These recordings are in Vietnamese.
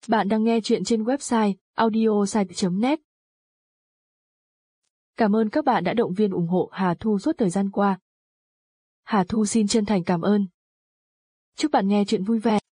Bạn đang nghe chuyện trên website audiosite.net. Cảm ơn các bạn đã động viên ủng hộ Hà Thu suốt thời gian qua. Hà Thu xin chân thành cảm ơn. Chúc bạn nghe chuyện vui vẻ.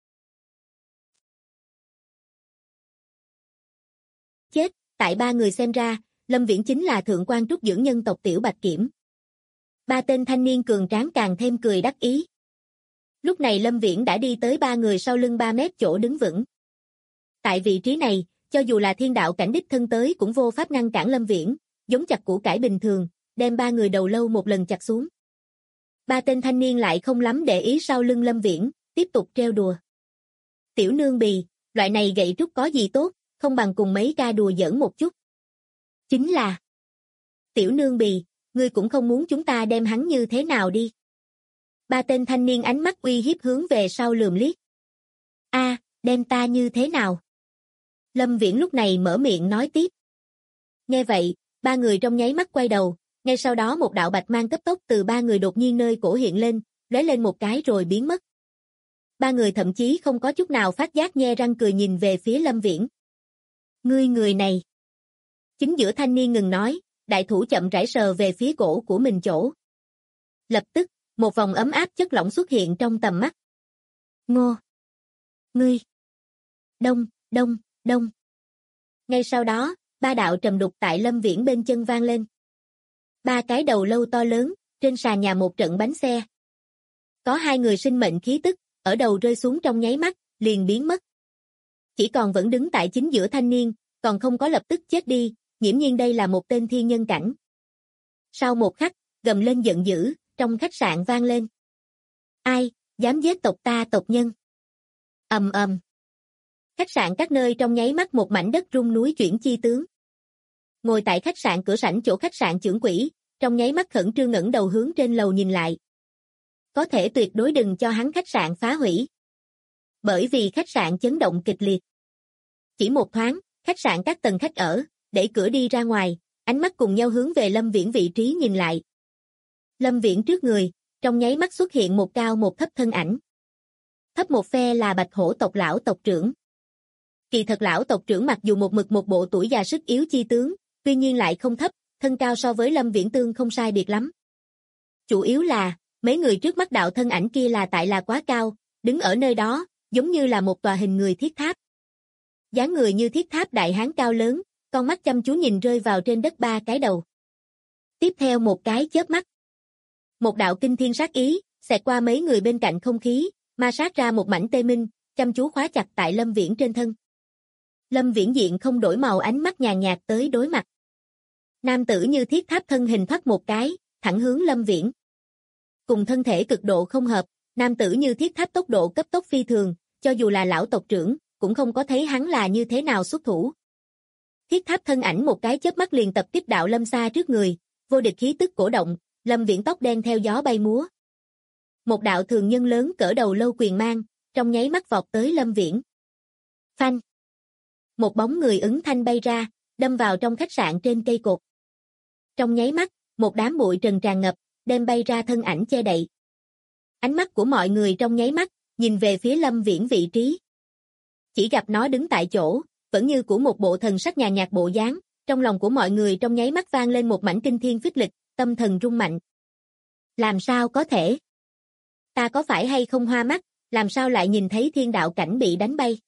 Chết, tại ba người xem ra, Lâm Viễn chính là thượng quan trúc dưỡng nhân tộc Tiểu Bạch Kiểm. Ba tên thanh niên cường tráng càng thêm cười đắc ý. Lúc này Lâm Viễn đã đi tới ba người sau lưng 3 mét chỗ đứng vững. Tại vị trí này, cho dù là thiên đạo cảnh đích thân tới cũng vô pháp ngăn cản Lâm Viễn, giống chặt củ cải bình thường, đem ba người đầu lâu một lần chặt xuống. Ba tên thanh niên lại không lắm để ý sau lưng Lâm Viễn, tiếp tục trêu đùa. Tiểu nương bì, loại này gậy trúc có gì tốt, không bằng cùng mấy ca đùa giỡn một chút. Chính là, tiểu nương bì, ngươi cũng không muốn chúng ta đem hắn như thế nào đi. Ba tên thanh niên ánh mắt uy hiếp hướng về sau lườm liếc. Đem ta như thế nào? Lâm Viễn lúc này mở miệng nói tiếp. Nghe vậy, ba người trong nháy mắt quay đầu, ngay sau đó một đạo bạch mang cấp tốc từ ba người đột nhiên nơi cổ hiện lên, lóe lên một cái rồi biến mất. Ba người thậm chí không có chút nào phát giác nhe răng cười nhìn về phía Lâm Viễn. Ngươi người này. Chính giữa thanh niên ngừng nói, đại thủ chậm rãi sờ về phía cổ của mình chỗ. Lập tức, một vòng ấm áp chất lỏng xuất hiện trong tầm mắt. Ngô. Ngươi. Đông, đông, đông. Ngay sau đó, ba đạo trầm đục tại Lâm Viễn bên chân vang lên. Ba cái đầu lâu to lớn, trên sàn nhà một trận bánh xe. Có hai người sinh mệnh khí tức, ở đầu rơi xuống trong nháy mắt, liền biến mất. Chỉ còn vẫn đứng tại chính giữa thanh niên, còn không có lập tức chết đi, nghiễm nhiên đây là một tên thiên nhân cảnh. Sau một khắc, gầm lên giận dữ, trong khách sạn vang lên. Ai, dám giết tộc ta tộc nhân? Ầm ầm. Khách sạn các nơi trong nháy mắt một mảnh đất rung núi chuyển chi tướng. Ngồi tại khách sạn cửa sảnh chỗ khách sạn trưởng quỹ, trong nháy mắt khẩn trương ngẩng đầu hướng trên lầu nhìn lại. Có thể tuyệt đối đừng cho hắn khách sạn phá hủy. Bởi vì khách sạn chấn động kịch liệt. Chỉ một thoáng, khách sạn các tầng khách ở, đẩy cửa đi ra ngoài, ánh mắt cùng nhau hướng về Lâm Viễn vị trí nhìn lại. Lâm Viễn trước người, trong nháy mắt xuất hiện một cao một thấp thân ảnh. Thấp một phe là Bạch Hổ tộc lão tộc trưởng. Kỳ thật lão tộc trưởng mặc dù một mực một bộ tuổi già sức yếu chi tướng, tuy nhiên lại không thấp, thân cao so với Lâm Viễn tương không sai biệt lắm. Chủ yếu là, mấy người trước mắt đạo thân ảnh kia là quá cao, đứng ở nơi đó, giống như là một tòa hình người thiết tháp. Dáng người như thiết tháp đại hán cao lớn, con mắt chăm chú nhìn rơi vào trên đất ba cái đầu. Tiếp theo một cái chớp mắt. Một đạo kinh thiên sát ý, xẹt qua mấy người bên cạnh không khí, ma sát ra một mảnh tê minh, chăm chú khóa chặt tại Lâm Viễn trên thân. Lâm Viễn diện không đổi màu ánh mắt nhàn nhạt tới đối mặt. Nam tử như thiết tháp thân hình thoát một cái, thẳng hướng Lâm Viễn. Cùng thân thể cực độ không hợp, nam tử như thiết tháp tốc độ cấp tốc phi thường, cho dù là lão tộc trưởng, cũng không có thấy hắn là như thế nào xuất thủ. Thiết tháp thân ảnh một cái chớp mắt liền tập tiếp đạo Lâm xa trước người, vô địch khí tức cổ động, Lâm Viễn tóc đen theo gió bay múa. Một đạo thường nhân lớn cỡ đầu lâu quyền mang, trong nháy mắt vọt tới Lâm Viễn. Phanh. Một bóng người ứng thanh bay ra, đâm vào trong khách sạn trên cây cột. Trong nháy mắt, một đám bụi trần tràn ngập, đem bay ra thân ảnh che đậy. Ánh mắt của mọi người trong nháy mắt, nhìn về phía Lâm Viễn vị trí. Chỉ gặp nó đứng tại chỗ, vẫn như của một bộ thần sắc nhàn nhạt bộ dáng, trong lòng của mọi người trong nháy mắt vang lên một mảnh kinh thiên phích lịch, tâm thần rung mạnh. Làm sao có thể? Ta có phải hay không hoa mắt, làm sao lại nhìn thấy thiên đạo cảnh bị đánh bay?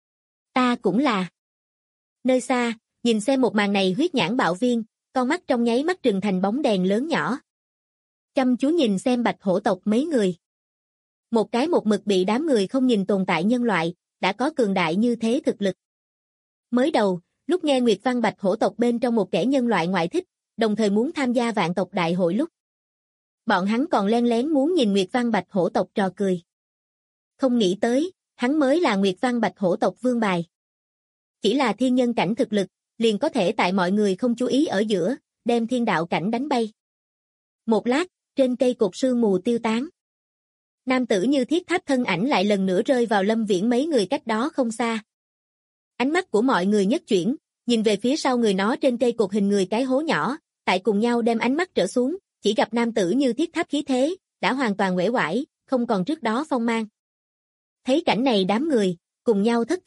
Ta cũng là. Nơi xa, nhìn xem một màn này huyết nhãn bạo viên, con mắt trong nháy mắt trừng thành bóng đèn lớn nhỏ. Chăm chú nhìn xem Bạch Hổ tộc mấy người. Một cái một mực bị đám người không nhìn tồn tại nhân loại, đã có cường đại như thế thực lực. Mới đầu, lúc nghe Nguyệt Văn Bạch Hổ tộc bên trong một kẻ nhân loại ngoại thích, đồng thời muốn tham gia vạn tộc đại hội lúc. Bọn hắn còn len lén muốn nhìn Nguyệt Văn Bạch Hổ tộc trò cười. Không nghĩ tới, hắn mới là Nguyệt Văn Bạch Hổ tộc vương bài. Chỉ là thiên nhân cảnh thực lực, liền có thể tại mọi người không chú ý ở giữa, đem thiên đạo cảnh đánh bay. Một lát, trên cây cột sương mù tiêu tán. Nam tử như thiết tháp thân ảnh lại lần nữa rơi vào Lâm Viễn mấy người cách đó không xa. Ánh mắt của mọi người nhất chuyển, nhìn về phía sau người nó trên cây cột hình người cái hố nhỏ, tại cùng nhau đem ánh mắt trở xuống, chỉ gặp nam tử như thiết tháp khí thế, đã hoàn toàn uể oải, không còn trước đó phong mang. Thấy cảnh này đám người, cùng nhau thất thần,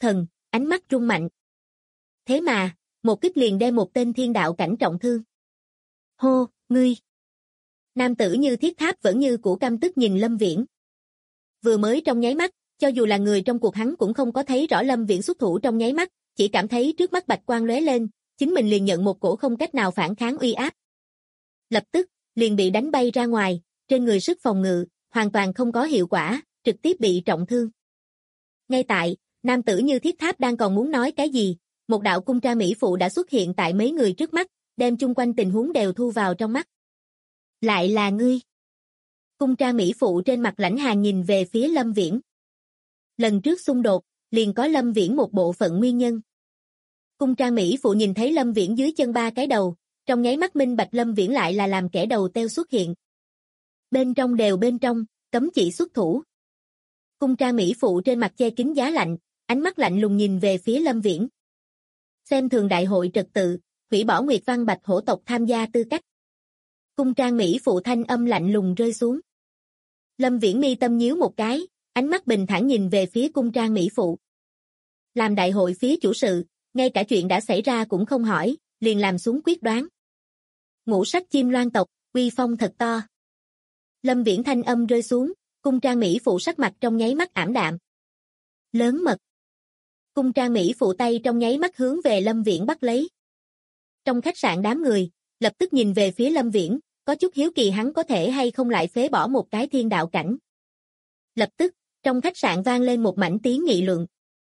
ánh mắt rung mạnh. Thế mà, một kích liền đem một tên thiên đạo cảnh trọng thương. Hô, ngươi! Nam tử Như Thiết Tháp vẫn như cũ căm tức nhìn Lâm Viễn. Vừa mới trong nháy mắt, cho dù là người trong cuộc hắn cũng không có thấy rõ Lâm Viễn xuất thủ trong nháy mắt, chỉ cảm thấy trước mắt bạch quang lóe lên, chính mình liền nhận một cổ không cách nào phản kháng uy áp. Lập tức, liền bị đánh bay ra ngoài, trên người sức phòng ngự, hoàn toàn không có hiệu quả, trực tiếp bị trọng thương. Ngay tại, nam tử Như Thiết Tháp đang còn muốn nói cái gì, một đạo cung tra mỹ phụ đã xuất hiện tại mấy người trước mắt, đem chung quanh tình huống đều thu vào trong mắt. Lại là ngươi. Cung tra mỹ phụ trên mặt lãnh hàng nhìn về phía Lâm Viễn. Lần trước xung đột, liền có Lâm Viễn một bộ phận nguyên nhân. Cung tra mỹ phụ nhìn thấy Lâm Viễn dưới chân ba cái đầu, trong nháy mắt minh bạch Lâm Viễn lại là làm kẻ đầu têu xuất hiện. Bên trong, cấm chỉ xuất thủ. Cung tra mỹ phụ trên mặt che kín giá lạnh, ánh mắt lạnh lùng nhìn về phía Lâm Viễn. Xem thường đại hội trật tự, hủy bỏ Nguyệt Văn Bạch hổ tộc tham gia tư cách. Cung trang mỹ phụ thanh âm lạnh lùng rơi xuống. Lâm Viễn mi tâm nhíu một cái, ánh mắt bình thản nhìn về phía cung trang mỹ phụ. Làm đại hội phía chủ sự, ngay cả chuyện đã xảy ra cũng không hỏi, liền làm xuống quyết đoán. Ngũ sắc chim loan tộc, uy phong thật to. Lâm Viễn thanh âm rơi xuống, cung trang mỹ phụ sắc mặt trong nháy mắt ảm đạm. Lớn mật. Cung trang mỹ phụ tay trong nháy mắt hướng về Lâm Viễn bắt lấy. Trong khách sạn đám người, lập tức nhìn về phía Lâm Viễn, có chút hiếu kỳ hắn có thể hay không lại phế bỏ một cái thiên đạo cảnh. Lập tức, trong khách sạn vang lên một mảnh tiếng nghị luận.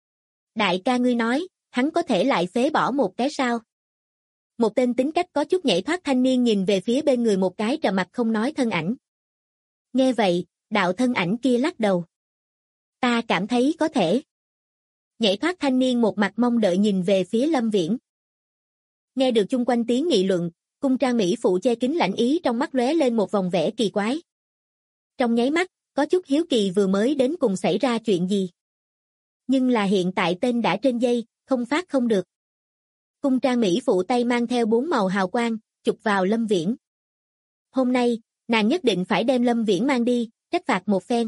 Đại ca ngươi nói, hắn có thể lại phế bỏ một cái sao? Một tên tính cách có chút nhảy thoát thanh niên nhìn về phía bên người một cái trầm mặt không nói thân ảnh. Nghe vậy, đạo thân ảnh kia lắc đầu. Ta cảm thấy có thể. Nhảy thoát thanh niên một mặt mong đợi nhìn về phía Lâm Viễn. Nghe được chung quanh tiếng nghị luận, cung trang mỹ phụ che kín lạnh ý trong mắt lóe lên một vòng vẻ kỳ quái. Trong nháy mắt, có chút hiếu kỳ vừa mới đến cùng xảy ra chuyện gì. Nhưng là hiện tại tên đã trên dây, không phát không được. Cung trang mỹ phụ tay mang theo 4 màu hào quang, chụp vào Lâm Viễn. Hôm nay, nàng nhất định phải đem Lâm Viễn mang đi, trách phạt một phen.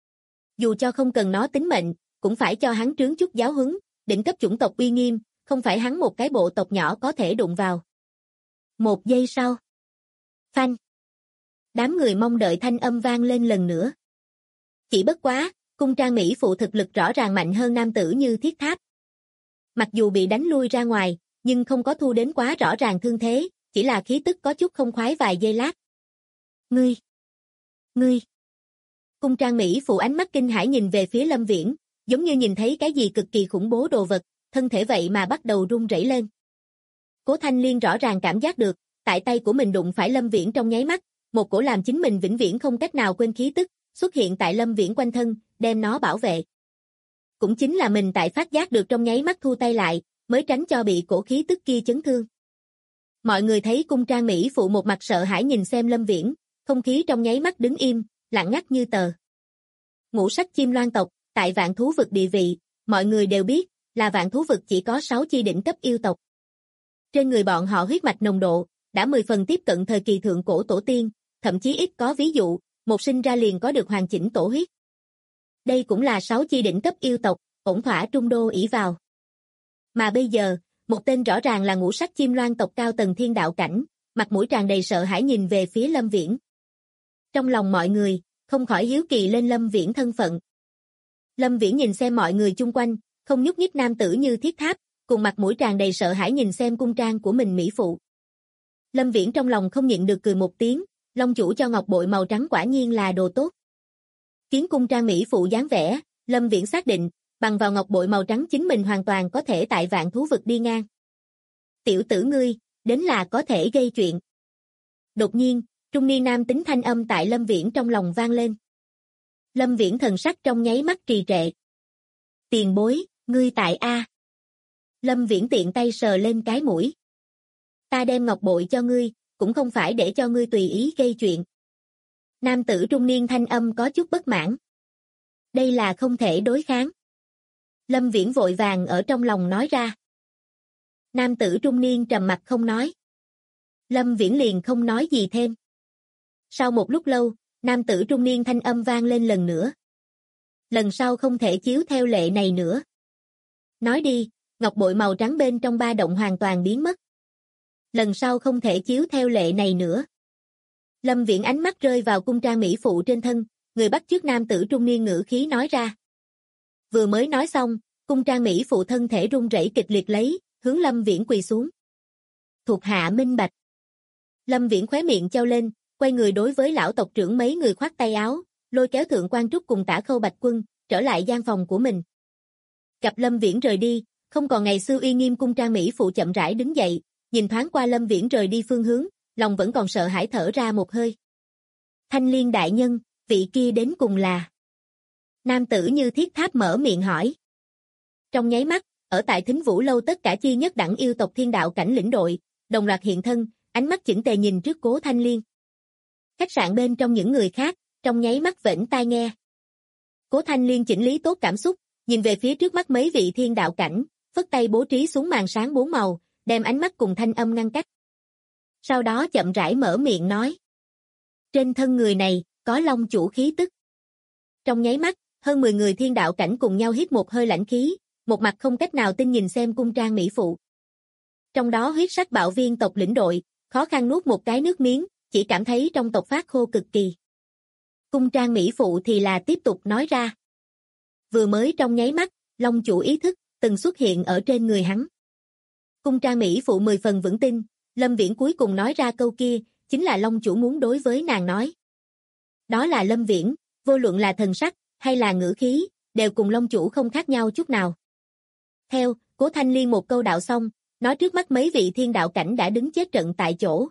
Dù cho không cần nó tính mệnh, cũng phải cho hắn trướng chút giáo huấn, đỉnh cấp chủng tộc uy nghiêm, không phải hắn một cái bộ tộc nhỏ có thể đụng vào. Một giây sau. Phanh. Đám người mong đợi thanh âm vang lên lần nữa. Chỉ bất quá, cung trang mỹ phụ thực lực rõ ràng mạnh hơn nam tử Như Thiết Tháp. Mặc dù bị đánh lui ra ngoài, nhưng không có thu đến quá rõ ràng thương thế, chỉ là khí tức có chút không khoái vài giây lát. Ngươi. Cung trang mỹ phụ ánh mắt kinh hãi nhìn về phía Lâm Viễn, giống như nhìn thấy cái gì cực kỳ khủng bố đồ vật, thân thể vậy mà bắt đầu run rẩy lên. Cố Thanh Liên rõ ràng cảm giác được, tại tay của mình đụng phải Lâm Viễn trong nháy mắt, một cổ làm chính mình vĩnh viễn không cách nào quên khí tức, xuất hiện tại Lâm Viễn quanh thân, đem nó bảo vệ. Cũng chính là mình tại phát giác được trong nháy mắt thu tay lại, mới tránh cho bị cổ khí tức kia chấn thương. Mọi người thấy cung trang mỹ phụ một mặt sợ hãi nhìn xem Lâm Viễn, không khí trong nháy mắt đứng im, lặng ngắt như tờ. Ngũ sắc chim loan tộc, tại Vạn Thú Vực địa vị, mọi người đều biết, là Vạn Thú Vực chỉ có 6 chi đỉnh cấp yêu tộc. Trên người bọn họ huyết mạch nồng độ, đã 10 phần tiếp cận thời kỳ thượng cổ tổ tiên, thậm chí ít có ví dụ, một sinh ra liền có được hoàn chỉnh tổ huyết. Đây cũng là 6 chi đỉnh cấp yêu tộc, ổn thỏa trung đô ỷ vào. Mà bây giờ, một tên rõ ràng là ngũ sắc chim loan tộc cao tầng thiên đạo cảnh, mặt mũi tràn đầy sợ hãi nhìn về phía Lâm Viễn. Trong lòng mọi người, không khỏi hiếu kỳ lên Lâm Viễn thân phận. Lâm Viễn nhìn xem mọi người chung quanh, không nhúc nhích nam tử Như Thiết Tháp, cùng mặt mũi tràn đầy sợ hãi nhìn xem cung trang của mình mỹ phụ. Lâm Viễn trong lòng không nhịn được cười một tiếng, long chủ cho ngọc bội màu trắng quả nhiên là đồ tốt. Kiến cung trang mỹ phụ dáng vẻ, Lâm Viễn xác định, bằng vào ngọc bội màu trắng chính mình hoàn toàn có thể tại Vạn Thú Vực đi ngang. Tiểu tử ngươi, đến là có thể gây chuyện. Đột nhiên, trung niên nam tính thanh âm tại Lâm Viễn trong lòng vang lên. Lâm Viễn thần sắc trong nháy mắt trì trệ. Tiền bối, ngươi tại A. Lâm Viễn tiện tay sờ lên cái mũi. Ta đem ngọc bội cho ngươi, cũng không phải để cho ngươi tùy ý gây chuyện. Nam tử trung niên thanh âm có chút bất mãn. Đây là không thể đối kháng. Lâm Viễn vội vàng ở trong lòng nói ra. Nam tử trung niên trầm mặt không nói. Lâm Viễn liền không nói gì thêm. Sau một lúc lâu, nam tử trung niên thanh âm vang lên lần nữa. Lần sau không thể chiếu theo lệ này nữa. Nói đi, ngọc bội màu trắng bên trong ba động hoàn toàn biến mất. Lần sau không thể chiếu theo lệ này nữa. Lâm Viễn ánh mắt rơi vào cung trang mỹ phụ trên thân, người bắt chước nam tử trung niên ngữ khí nói ra. Vừa mới nói xong, cung trang mỹ phụ thân thể run rẩy kịch liệt lấy, hướng Lâm Viễn quỳ xuống. Thuộc hạ minh bạch. Lâm Viễn khóe miệng treo lên, quay người đối với lão tộc trưởng mấy người khoát tay áo, lôi kéo Thượng Quan Trúc cùng Tả Khâu Bạch Quân, trở lại gian phòng của mình. Gặp Lâm Viễn rời đi, không còn ngày xưa uy nghiêm cung trang mỹ phụ chậm rãi đứng dậy, nhìn thoáng qua Lâm Viễn rời đi phương hướng, lòng vẫn còn sợ hãi thở ra một hơi. Thanh Liên đại nhân, vị kia đến cùng là? Nam tử Như Thiết Tháp mở miệng hỏi. Trong nháy mắt, ở tại Thính Vũ lâu tất cả chi nhất đẳng yêu tộc thiên đạo cảnh lĩnh đội, đồng loạt hiện thân, ánh mắt chỉnh tề nhìn trước Cố Thanh Liên. Khách sạn bên trong những người khác, trong nháy mắt vểnh tai nghe. Cố Thanh Liên chỉnh lý tốt cảm xúc, nhìn về phía trước mắt mấy vị thiên đạo cảnh, phất tay bố trí xuống màn sáng 4 màu, đem ánh mắt cùng thanh âm ngăn cách. Sau đó chậm rãi mở miệng nói. Trên thân người này, có long chủ khí tức. Trong nháy mắt, hơn 10 người thiên đạo cảnh cùng nhau hít một hơi lãnh khí, một mặt không cách nào tin nhìn xem cung trang mỹ phụ. Trong đó huyết sắc bạo viên tộc lĩnh đội, khó khăn nuốt một cái nước miếng, chỉ cảm thấy trong tộc phát khô cực kỳ. Cung trang mỹ phụ thì là tiếp tục nói ra. Vừa mới trong nháy mắt, long chủ ý thức, từng xuất hiện ở trên người hắn. Cung trang mỹ phụ 10 phần vững tin, Lâm Viễn cuối cùng nói ra câu kia, chính là long chủ muốn đối với nàng nói. Đó là Lâm Viễn, vô luận là thần sắc, hay là ngữ khí, đều cùng long chủ không khác nhau chút nào. Theo, Cố Thanh Liên một câu đạo xong, nói trước mắt mấy vị thiên đạo cảnh đã đứng chết trận tại chỗ.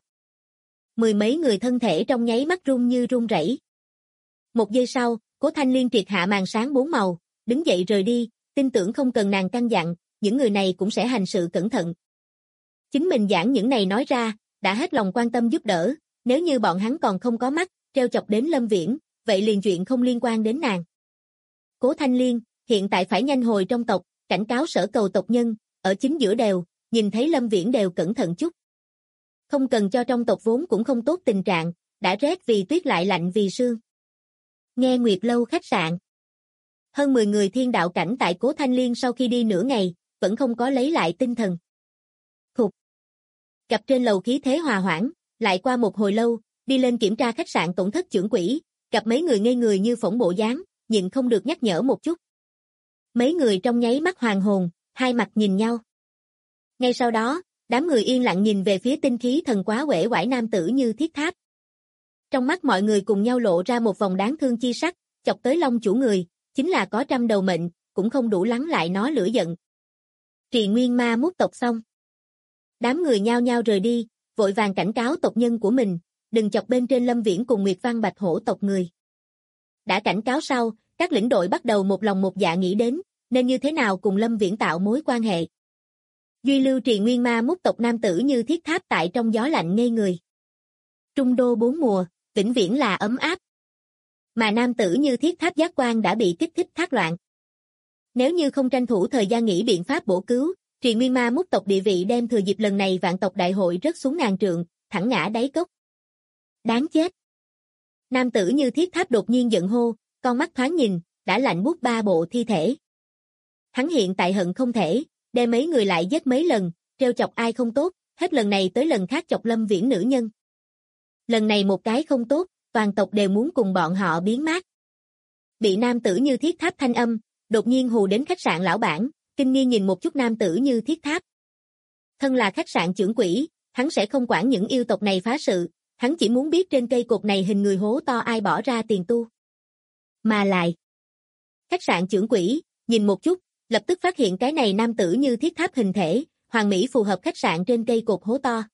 10 mấy người thân thể trong nháy mắt run như run rẩy. Một giây sau, Cố Thanh Liên triệt hạ màn sáng 4 màu, đứng dậy rời đi, tin tưởng không cần nàng căn dặn, những người này cũng sẽ hành sự cẩn thận. Chính mình giảng những này nói ra, đã hết lòng quan tâm giúp đỡ, nếu như bọn hắn còn không có mắt, treo chọc đến Lâm Viễn, vậy liền chuyện không liên quan đến nàng. Cố Thanh Liên, hiện tại phải nhanh hồi trong tộc, cảnh cáo sở cầu tộc nhân, ở chính giữa đều, nhìn thấy Lâm Viễn đều cẩn thận chút. Không cần cho trong tộc vốn cũng không tốt tình trạng, đã rét vì tuyết lại lạnh vì sương. Nghe Nguyệt Lâu khách sạn. Hơn 10 người thiên đạo cảnh tại Cố Thanh Liên sau khi đi nửa ngày, vẫn không có lấy lại tinh thần. Khục. Gặp trên lầu khí thế hòa hoãn, lại qua một hồi lâu, đi lên kiểm tra khách sạn tổn thất trưởng quỹ, gặp mấy người ngây người như phỗng bộ dáng, nhịn không được nhắc nhở một chút. Mấy người trong nháy mắt hoàng hồn, hai mặt nhìn nhau. Ngay sau đó, đám người yên lặng nhìn về phía tinh khí thần quá uể oải nam tử Như Thiết Tháp. Trong mắt mọi người cùng nhau lộ ra một vòng đáng thương chi sắc, chọc tới long chủ người, chính là có 100 đầu mệnh, cũng không đủ lắng lại nó lửa giận. Trì Nguyên Ma mút tộc xong. Đám người nhao nhao rời đi, vội vàng cảnh cáo tộc nhân của mình, đừng chọc bên trên Lâm Viễn cùng Nguyệt Văn Bạch Hổ tộc người. Đã cảnh cáo sau, các lĩnh đội bắt đầu một lòng một dạ nghĩ đến, nên như thế nào cùng Lâm Viễn tạo mối quan hệ. Duy lưu Trì Nguyên Ma mút tộc nam tử Như Thiết Tháp tại trong gió lạnh ngây người. Trung đô 4 mùa, vĩnh viễn là ấm áp. Mà nam tử Như Thiết Tháp giác quan đã bị kích thích thác loạn. Nếu như không tranh thủ thời gian nghĩ biện pháp bổ cứu, Trì Nguyên Ma mút tộc địa vị đem thừa dịp lần này vạn tộc đại hội rớt xuống ngàn trượng, thẳng ngã đáy cốc. Đáng chết. Nam tử Như Thiết Tháp đột nhiên giận hô, con mắt thoáng nhìn, đã lạnh buốt 3 bộ thi thể. Hắn hiện tại hận không thể, đem mấy người lại giết mấy lần, trêu chọc ai không tốt, hết lần này tới lần khác chọc Lâm Viễn nữ nhân. Lần này một cái không tốt, toàn tộc đều muốn cùng bọn họ biến mát. Bị nam tử Như Thiết Tháp thanh âm, đột nhiên hù đến khách sạn lão bản, kinh nghi nhìn một chút nam tử Như Thiết Tháp. Thân là khách sạn trưởng quỹ, hắn sẽ không quản những yêu tộc này phá sự, hắn chỉ muốn biết trên cây cột này hình người hố to ai bỏ ra tiền tu. Mà lại, khách sạn trưởng quỹ, nhìn một chút, lập tức phát hiện cái này nam tử Như Thiết Tháp hình thể, hoàn mỹ phù hợp khách sạn trên cây cột hố to.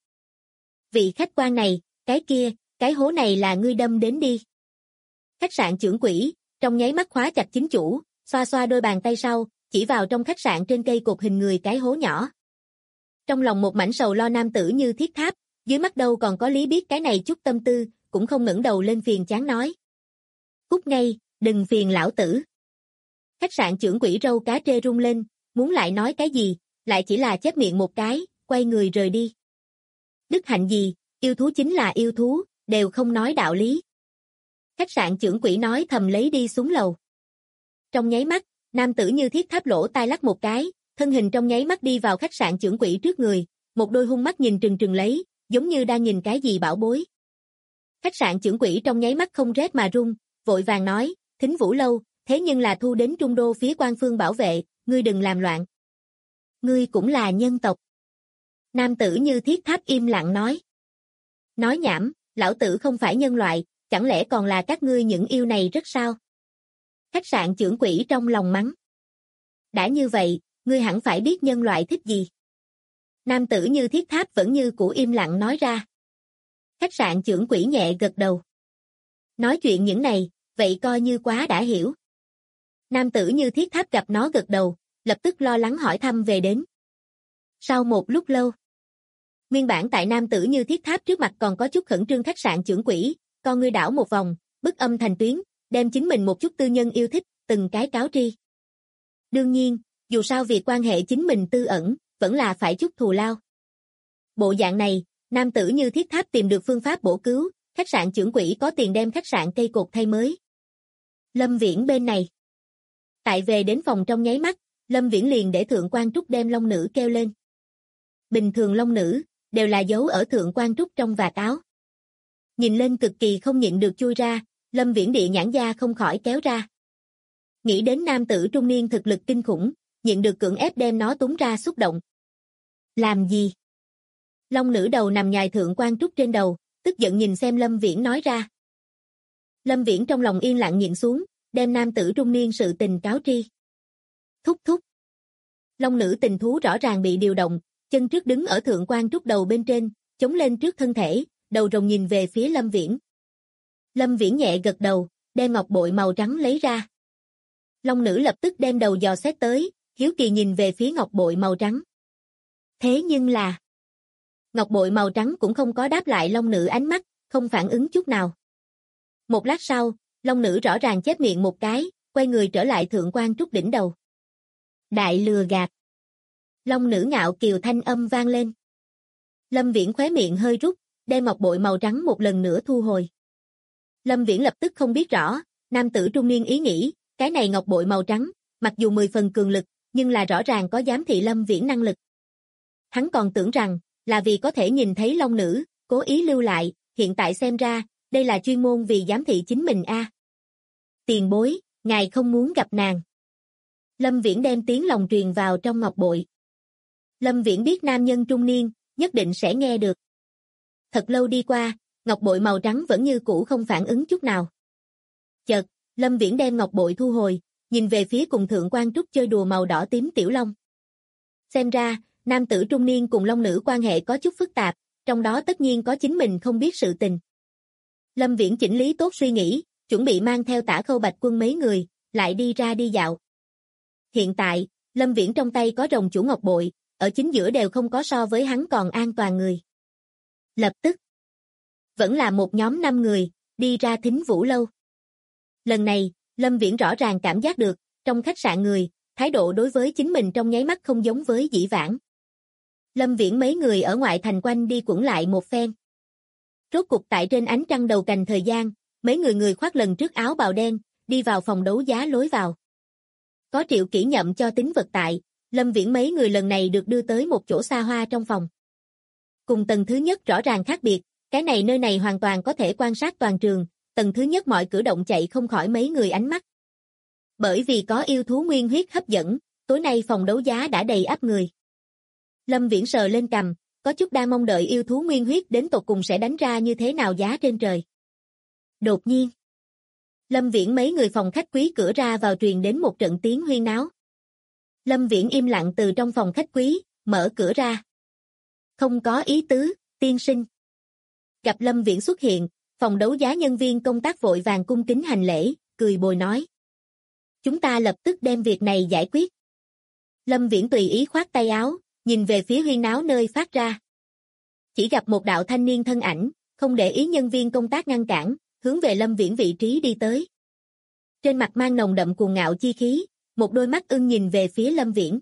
Vị khách quan này, cái kia, cái hố này là ngươi đâm đến đi. Khách sạn trưởng quỹ, trong nháy mắt khóa chặt chính chủ, xoa xoa đôi bàn tay sau, chỉ vào trong khách sạn trên cây cột hình người cái hố nhỏ. Trong lòng một mảnh sầu lo nam tử Như Thiết Tháp, dưới mắt đâu còn có lý biết cái này chút tâm tư, cũng không ngẩng đầu lên phiền chán nói. Cút ngay, đừng phiền lão tử. Khách sạn trưởng quỹ râu cá trê rung lên, muốn lại nói cái gì, lại chỉ là chép miệng một cái, quay người rời đi. Đức hạnh gì, yêu thú chính là yêu thú, đều không nói đạo lý. Khách sạn trưởng quỹ nói thầm lấy đi xuống lầu. Trong nháy mắt, nam tử Như Thiết Tháp lỗ tai lắc một cái, thân hình trong nháy mắt đi vào khách sạn trưởng quỹ trước người, một đôi hung mắt nhìn trừng trừng lấy, giống như đang nhìn cái gì bảo bối. Khách sạn trưởng quỹ trong nháy mắt không rét mà run, vội vàng nói, Thính Vũ Lâu, thế nhưng là thu đến Trung Đô phía quan phương bảo vệ, ngươi đừng làm loạn. Ngươi cũng là nhân tộc. Nam tử Như Thiết Tháp im lặng nói. Nói nhảm, lão tử không phải nhân loại, chẳng lẽ còn là các ngươi những yêu này rất sao? Khách sạn trưởng quỹ trong lòng mắng. Đã như vậy, ngươi hẳn phải biết nhân loại thích gì. Nam tử Như Thiết Tháp vẫn như cũ im lặng nói ra. Khách sạn trưởng quỹ nhẹ gật đầu. Nói chuyện những này, vậy coi như quá đã hiểu. Nam tử Như Thiết Tháp gặp nó gật đầu, lập tức lo lắng hỏi thăm về đến. Sau một lúc lâu, nguyên bản tại nam tử Như Thiết Tháp trước mặt còn có chút khẩn trương khách sạn trưởng quỹ, con ngươi đảo một vòng, bức âm thành tuyến, đem chính mình một chút tư nhân yêu thích, từng cái cáo tri. Đương nhiên, dù sao việc quan hệ chính mình tư ẩn, vẫn là phải chút thù lao. Bộ dạng này, nam tử Như Thiết Tháp tìm được phương pháp bổ cứu, khách sạn trưởng quỹ có tiền đem khách sạn cây cột thay mới. Lâm Viễn bên này. Tại về đến phòng trong nháy mắt, Lâm Viễn liền để Thượng Quan Trúc đem Long Nữ kêu lên. Bình thường Long Nữ, đều là giấu ở Thượng Quan Trúc trong vạt áo. Nhìn lên cực kỳ không nhịn được chui ra, Lâm Viễn địa nhãn da không khỏi kéo ra. Nghĩ đến nam tử trung niên thực lực kinh khủng, nhịn được cưỡng ép đem nó túm ra xúc động. Làm gì? Long Nữ đầu nằm nhài Thượng Quan Trúc trên đầu, tức giận nhìn xem Lâm Viễn nói ra. Lâm Viễn trong lòng yên lặng nhịn xuống, đem nam tử trung niên sự tình cáo tri. Thúc thúc. Long Nữ tình thú rõ ràng bị điều động, chân trước đứng ở Thượng Quan Trúc đầu bên trên, chống lên trước thân thể, đầu rồng nhìn về phía Lâm Viễn. Lâm Viễn nhẹ gật đầu, đem ngọc bội màu trắng lấy ra. Long Nữ lập tức đem đầu dò xét tới, hiếu kỳ nhìn về phía ngọc bội màu trắng. Thế nhưng là, ngọc bội màu trắng cũng không có đáp lại Long Nữ ánh mắt, không phản ứng chút nào. Một lát sau, Long Nữ rõ ràng chép miệng một cái, quay người trở lại Thượng Quan Trúc đỉnh đầu. Đại lừa gạt. Long Nữ ngạo kiều thanh âm vang lên. Lâm Viễn khóe miệng hơi rút, đem ngọc bội màu trắng một lần nữa thu hồi. Lâm Viễn lập tức không biết rõ, nam tử trung niên ý nghĩ, cái này ngọc bội màu trắng, mặc dù 10 phần cường lực, nhưng là rõ ràng có giám thị Lâm Viễn năng lực. Hắn còn tưởng rằng, là vì có thể nhìn thấy Long Nữ, cố ý lưu lại, hiện tại xem ra, đây là chuyên môn vì giám thị chính mình a. Tiền bối, ngài không muốn gặp nàng. Lâm Viễn đem tiếng lòng truyền vào trong ngọc bội. Lâm Viễn biết nam nhân trung niên, nhất định sẽ nghe được. Thật lâu đi qua, ngọc bội màu trắng vẫn như cũ không phản ứng chút nào. Chợt, Lâm Viễn đem ngọc bội thu hồi, nhìn về phía cùng Thượng Quan Trúc chơi đùa màu đỏ tím tiểu long. Xem ra, nam tử trung niên cùng Long Nữ quan hệ có chút phức tạp, trong đó tất nhiên có chính mình không biết sự tình. Lâm Viễn chỉnh lý tốt suy nghĩ, chuẩn bị mang theo Tả Khâu Bạch Quân mấy người, lại đi ra đi dạo. Hiện tại, Lâm Viễn trong tay có rồng chủ ngọc bội, ở chính giữa đều không có so với hắn còn an toàn người. Lập tức, vẫn là một nhóm 5 người, đi ra Thính Vũ Lâu. Lần này, Lâm Viễn rõ ràng cảm giác được, trong khách sạn người, thái độ đối với chính mình trong nháy mắt không giống với dĩ vãng. Lâm Viễn mấy người ở ngoại thành quanh đi quẩn lại một phen. Rốt cục tại trên ánh trăng đầu cành thời gian, mấy người khoác lần trước áo bào đen, đi vào phòng đấu giá lối vào. Có Triệu Kỷ nhậm cho tín vật tại, Lâm Viễn mấy người lần này được đưa tới một chỗ xa hoa trong phòng. Cùng tầng thứ nhất rõ ràng khác biệt, cái này nơi này hoàn toàn có thể quan sát toàn trường, tầng thứ nhất mọi cử động chạy không khỏi mấy người ánh mắt. Bởi vì có yêu thú nguyên huyết hấp dẫn, tối nay phòng đấu giá đã đầy ắp người. Lâm Viễn sờ lên cằm, có chút đang mong đợi yêu thú nguyên huyết đến tột cùng sẽ đánh ra như thế nào giá trên trời. Đột nhiên, Lâm Viễn mấy người phòng khách quý cửa ra vào truyền đến một trận tiếng huyên náo. Lâm Viễn im lặng từ trong phòng khách quý, mở cửa ra. Không có ý tứ, tiên sinh. Gặp Lâm Viễn xuất hiện, phòng đấu giá nhân viên công tác vội vàng cung kính hành lễ, cười bồi nói. Chúng ta lập tức đem việc này giải quyết. Lâm Viễn tùy ý khoát tay áo, nhìn về phía huyên náo nơi phát ra. Chỉ gặp một đạo thanh niên thân ảnh, không để ý nhân viên công tác ngăn cản, hướng về Lâm Viễn vị trí đi tới. Trên mặt mang nồng đậm cuồng ngạo chi khí, một đôi mắt ưng nhìn về phía Lâm Viễn.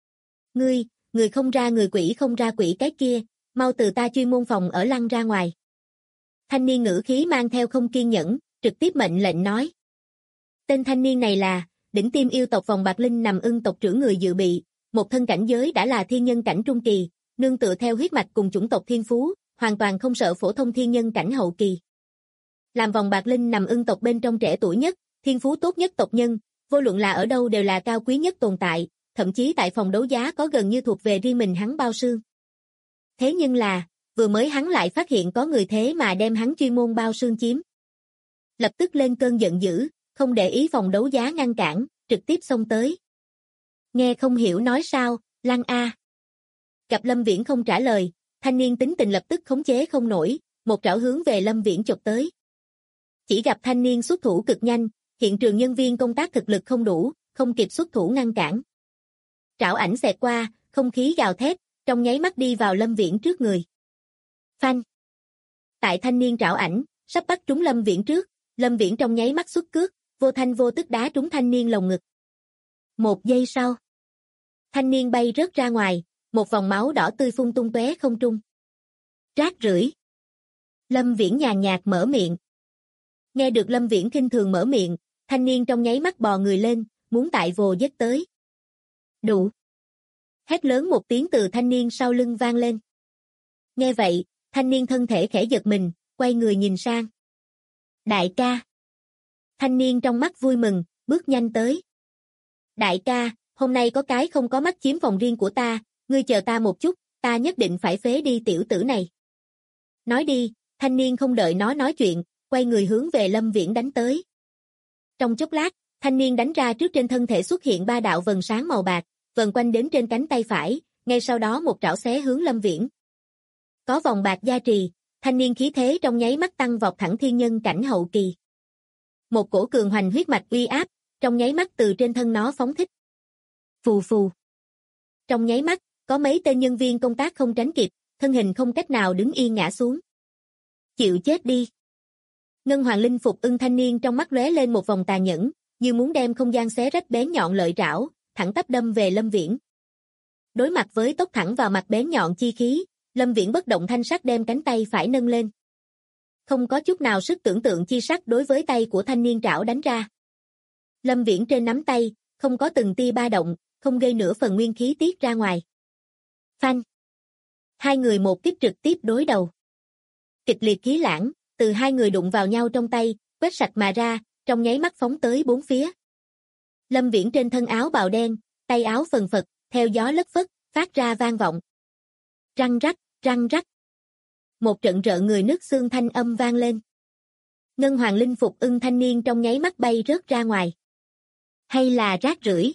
Người không ra người quỷ không ra quỷ cái kia, mau từ ta chuyên môn phòng ở lăn ra ngoài. Thanh niên ngữ khí mang theo không kiên nhẫn, trực tiếp mệnh lệnh nói. Tên thanh niên này là, đỉnh tiêm yêu tộc vòng bạc linh nằm ưng tộc trưởng người dự bị, một thân cảnh giới đã là thiên nhân cảnh trung kỳ, nương tựa theo huyết mạch cùng chủng tộc thiên phú, hoàn toàn không sợ phổ thông thiên nhân cảnh hậu kỳ. Làm vòng bạc linh nằm ưng tộc bên trong trẻ tuổi nhất, thiên phú tốt nhất tộc nhân, vô luận là ở đâu đều là cao quý nhất tồn tại, thậm chí tại phòng đấu giá có gần như thuộc về riêng mình hắn bao xương. Thế nhưng là, vừa mới hắn lại phát hiện có người thế mà đem hắn chuyên môn bao xương chiếm. Lập tức lên cơn giận dữ, không để ý phòng đấu giá ngăn cản, trực tiếp xông tới. Nghe không hiểu nói sao, Lăng A. Gặp Lâm Viễn không trả lời, thanh niên tính tình lập tức khống chế không nổi, một trảo hướng về Lâm Viễn chộp tới. Chỉ gặp thanh niên xuất thủ cực nhanh, hiện trường nhân viên công tác thực lực không đủ, không kịp xuất thủ ngăn cản. Trảo ảnh xẹt qua, không khí gào thét, trong nháy mắt đi vào Lâm Viễn trước người. Phanh. Tại thanh niên trảo ảnh, sắp bắt trúng Lâm Viễn trước, Lâm Viễn trong nháy mắt xuất cước, vô thanh vô tức đá trúng thanh niên lồng ngực. 1 giây sau, thanh niên bay rớt ra ngoài, một vòng máu đỏ tươi phun tung tóe không trung. Rác rưởi. Lâm Viễn nhàn nhạt mở miệng. Nghe được Lâm Viễn khinh thường mở miệng, thanh niên trong nháy mắt bò người lên, muốn tại vồ giết tới. Đủ. Hét lớn một tiếng từ thanh niên sau lưng vang lên. Nghe vậy, thanh niên thân thể khẽ giật mình, quay người nhìn sang. Đại ca. Thanh niên trong mắt vui mừng, bước nhanh tới. Đại ca, hôm nay có cái không có mắt chiếm phòng riêng của ta, ngươi chờ ta một chút, ta nhất định phải phế đi tiểu tử này. Nói đi, thanh niên không đợi nó nói chuyện, quay người hướng về Lâm Viễn đánh tới. Trong chốc lát, thanh niên đánh ra trước trên thân thể xuất hiện 3 đạo vầng sáng màu bạc, vần quanh đến trên cánh tay phải, ngay sau đó một trảo xé hướng Lâm Viễn. Có vòng bạc gia trì, thanh niên khí thế trong nháy mắt tăng vọt thẳng thiên nhân cảnh hậu kỳ. Một cổ cường hoành huyết mạch uy áp, trong nháy mắt từ trên thân nó phóng thích. Phù phù. Trong nháy mắt, có mấy tên nhân viên công tác không tránh kịp, thân hình không cách nào đứng yên ngã xuống. Chịu chết đi. Ngân Hoàng Linh Phục Ưng thanh niên trong mắt lóe lên một vòng tà nhẫn, như muốn đem không gian xé rách bén nhọn lợi trảo, thẳng tắp đâm về Lâm Viễn. Đối mặt với tốc thẳng vào mặt bén nhọn chi khí, Lâm Viễn bất động thanh sắc đem cánh tay phải nâng lên. Không có chút nào sức tưởng tượng chi sắc đối với tay của thanh niên trảo đánh ra. Lâm Viễn trên nắm tay, không có từng tia ba động, không gây nửa phần nguyên khí tiết ra ngoài. Phanh. Hai người một kích trực tiếp đối đầu. Kịch liệt khí lãng, từ hai người đụng vào nhau trong tay, quét sạch mà ra, trong nháy mắt phóng tới bốn phía. Lâm Viễn trên thân áo bào đen, tay áo phần phật, theo gió lất phất, phát ra vang vọng. Răng rắc, răng rắc. Một trận rợn người nứt xương thanh âm vang lên. Ngân Hoàng Linh Phục Ưng thanh niên trong nháy mắt bay rớt ra ngoài. Hay là rác rưởi?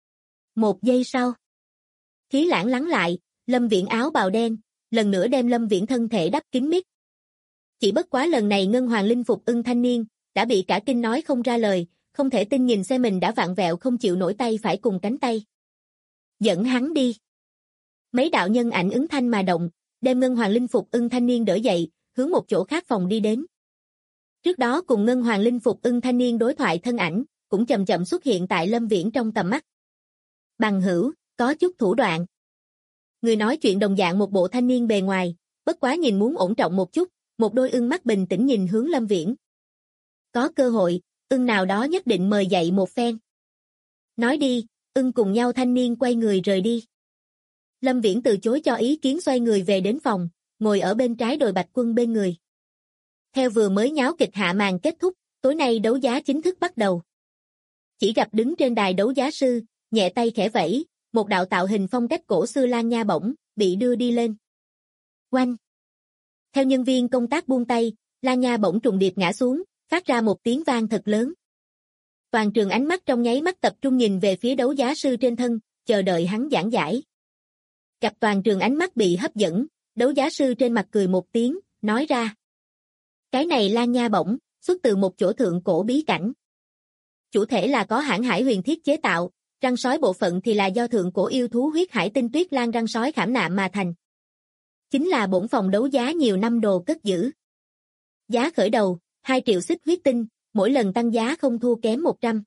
1 giây sau. Khí lãng lắng lại, Lâm Viễn áo bào đen, lần nữa đem Lâm Viễn thân thể đắp kín mít. Chỉ bất quá lần này Ngân Hoàng Linh Phục Ưng thanh niên, đã bị cả kinh nói không ra lời, không thể tin nhìn xem mình đã vặn vẹo không chịu nổi tay phải cùng cánh tay. Dẫn hắn đi. Mấy đạo nhân ảnh ứng thanh mà động, đem Ngân Hoàng Linh Phục Ưng thanh niên đỡ dậy, hướng một chỗ khác phòng đi đến. Trước đó cùng Ngân Hoàng Linh Phục Ưng thanh niên đối thoại thân ảnh, cũng chậm chậm xuất hiện tại Lâm Viễn trong tầm mắt. Bằng hữu, có chút thủ đoạn. Người nói chuyện đồng dạng một bộ thanh niên bề ngoài, bất quá nhìn muốn ổn trọng một chút, một đôi ưng mắt bình tĩnh nhìn hướng Lâm Viễn. Có cơ hội, ưng nào đó nhất định mời dậy một phen. Nói đi, ưng cùng nhau thanh niên quay người rời đi. Lâm Viễn từ chối cho ý kiến xoay người về đến phòng, ngồi ở bên trái Đồi Bạch Quân bên người. Theo vừa mới nháo kịch hạ màn kết thúc, tối nay đấu giá chính thức bắt đầu. Chỉ gặp đứng trên đài đấu giá sư, nhẹ tay khẽ vẫy, một đạo tạo hình phong cách cổ xưa lan nha bổng, bị đưa đi lên. Oanh! Theo nhân viên công tác buông tay, lan nha bổng trùng điệp ngã xuống, phát ra một tiếng vang thật lớn. Toàn trường ánh mắt trong nháy mắt tập trung nhìn về phía đấu giá sư trên thân, chờ đợi hắn giảng giải. Gặp toàn trường ánh mắt bị hấp dẫn, đấu giá sư trên mặt cười một tiếng, nói ra. Cái này lan nha bổng, xuất từ một chỗ thượng cổ bí cảnh. Chủ thể là có hãn hải huyền thiết chế tạo, răng sói bộ phận thì là do thượng cổ yêu thú huyết hải tinh tuyết lan răng sói khảm nạm mà thành. Chính là bổn phòng đấu giá nhiều năm đồ cất giữ. Giá khởi đầu, 2 triệu xích huyết tinh, mỗi lần tăng giá không thua kém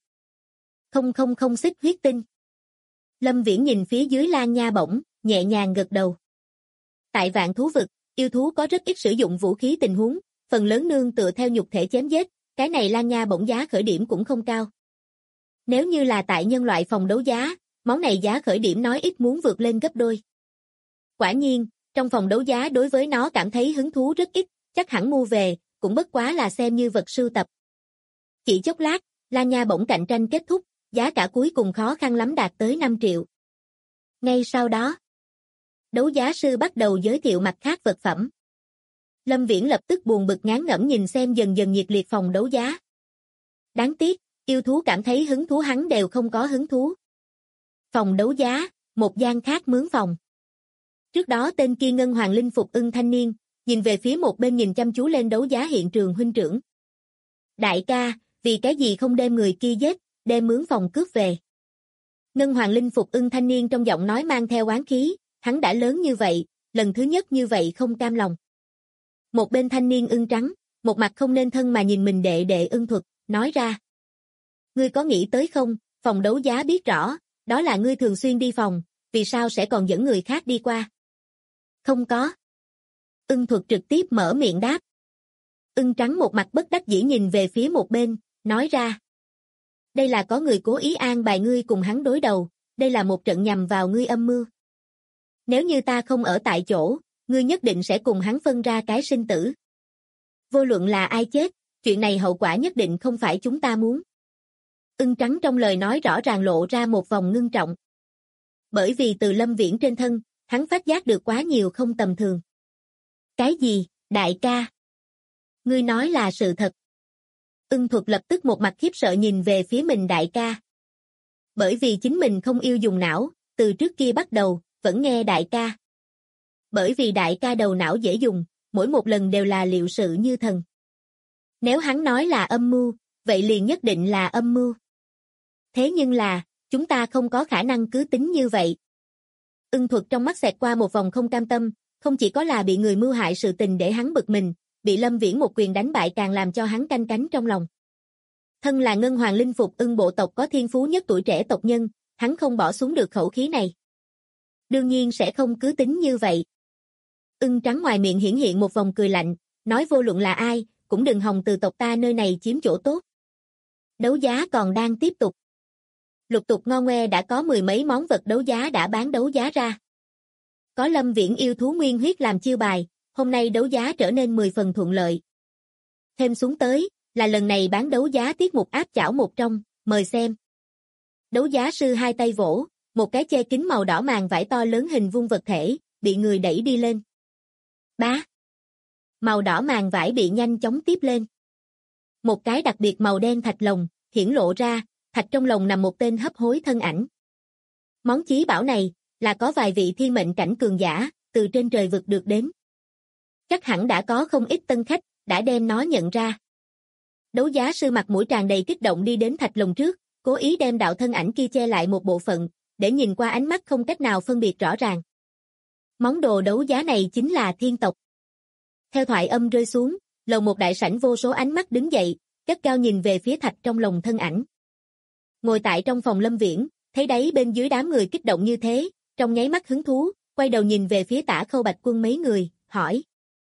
100.000 xích huyết tinh. Lâm Viễn nhìn phía dưới lan nha bổng, nhẹ nhàng gật đầu. Tại Vạn Thú Vực, yêu thú có rất ít sử dụng vũ khí tình huống, phần lớn nương tựa theo nhục thể chém giết, cái này lan nha bổng giá khởi điểm cũng không cao. Nếu như là tại nhân loại phòng đấu giá, Món này giá khởi điểm nói ít muốn vượt lên gấp đôi. Quả nhiên, trong phòng đấu giá đối với nó cảm thấy hứng thú rất ít, chắc hẳn mua về, cũng bất quá là xem như vật sưu tập. Chỉ chốc lát, La Nha bỗng cạnh tranh kết thúc, giá cả cuối cùng khó khăn lắm đạt tới 5 triệu. Ngay sau đó, đấu giá sư bắt đầu giới thiệu mặt khác vật phẩm. Lâm Viễn lập tức buồn bực ngán ngẩm nhìn xem dần dần nhiệt liệt phòng đấu giá. Đáng tiếc, yêu thú cảm thấy hứng thú hắn đều không có hứng thú. Phòng đấu giá, một gian khác mướn phòng. Trước đó tên kia ngân hoàng linh phục ưng thanh niên, nhìn về phía một bên nhìn chăm chú lên đấu giá hiện trường huynh trưởng. Đại ca, vì cái gì không đem người kia giết, đem mướn phòng cướp về. Ngân hoàng linh phục ưng thanh niên trong giọng nói mang theo oán khí, hắn đã lớn như vậy, lần thứ nhất như vậy không cam lòng. Một bên thanh niên ưng trắng, một mặt không nên thân mà nhìn mình đệ đệ ưng thuật, nói ra. Ngươi có nghĩ tới không, phòng đấu giá biết rõ, đó là ngươi thường xuyên đi phòng, vì sao sẽ còn dẫn người khác đi qua? Không có. Ưng thuật trực tiếp mở miệng đáp. Ưng trắng một mặt bất đắc dĩ nhìn về phía một bên, nói ra. Đây là có người cố ý an bài ngươi cùng hắn đối đầu, đây là một trận nhằm vào ngươi âm mưu. Nếu như ta không ở tại chỗ, ngươi nhất định sẽ cùng hắn phân ra cái sinh tử. Vô luận là ai chết, chuyện này hậu quả nhất định không phải chúng ta muốn. Ưng trắng trong lời nói rõ ràng lộ ra một vòng ngưng trọng. Bởi vì từ Lâm Viễn trên thân, hắn phát giác được quá nhiều không tầm thường. Cái gì, đại ca? Ngươi nói là sự thật. Ưng thuật lập tức một mặt khiếp sợ nhìn về phía mình đại ca. Bởi vì chính mình không yêu dùng não, từ trước kia bắt đầu, vẫn nghe đại ca. Bởi vì đại ca đầu não dễ dùng, mỗi một lần đều là liệu sự như thần. Nếu hắn nói là âm mưu, vậy liền nhất định là âm mưu. Thế nhưng là, chúng ta không có khả năng cứ tính như vậy. Ưng thuật trong mắt xẹt qua một vòng không cam tâm, không chỉ có là bị người mưu hại sự tình để hắn bực mình, bị Lâm Viễn một quyền đánh bại càng làm cho hắn canh cánh trong lòng. Thân là ngân hoàng linh phục ưng bộ tộc có thiên phú nhất tuổi trẻ tộc nhân, hắn không bỏ xuống được khẩu khí này. Đương nhiên sẽ không cứ tính như vậy. Ưng trắng ngoài miệng hiển hiện một vòng cười lạnh, nói vô luận là ai, cũng đừng hòng từ tộc ta nơi này chiếm chỗ tốt. Đấu giá còn đang tiếp tục. Lục tục ngo ngoe đã có mười mấy món vật đấu giá đã bán đấu giá ra. Có Lâm Viễn yêu thú nguyên huyết làm chiêu bài, hôm nay đấu giá trở nên 10 phần thuận lợi. Thêm xuống tới, là lần này bán đấu giá tiết mục áp chảo một trong, mời xem. Đấu giá sư hai tay vỗ, một cái che kín màu đỏ màn vải to lớn hình vuông vật thể, bị người đẩy đi lên. Bá! Màu đỏ màn vải bị nhanh chóng tiếp lên. Một cái đặc biệt màu đen thạch lồng, hiển lộ ra, thạch trong lồng nằm một tên hấp hối thân ảnh. Món chí bảo này, là có vài vị thiên mệnh cảnh cường giả, từ trên trời vực được đến. Chắc hẳn đã có không ít tân khách, đã đem nó nhận ra. Đấu giá sư mặt mũi tràn đầy kích động đi đến thạch lồng trước, cố ý đem đạo thân ảnh kia che lại một bộ phận, để nhìn qua ánh mắt không cách nào phân biệt rõ ràng. Món đồ đấu giá này chính là thiên tộc. Theo thoại âm rơi xuống, lầu một đại sảnh vô số ánh mắt đứng dậy, cất cao nhìn về phía thạch trong lồng thân ảnh. Ngồi tại trong phòng Lâm Viễn, thấy đáy bên dưới đám người kích động như thế, trong nháy mắt hứng thú, quay đầu nhìn về phía Tả Khâu Bạch Quân mấy người, hỏi.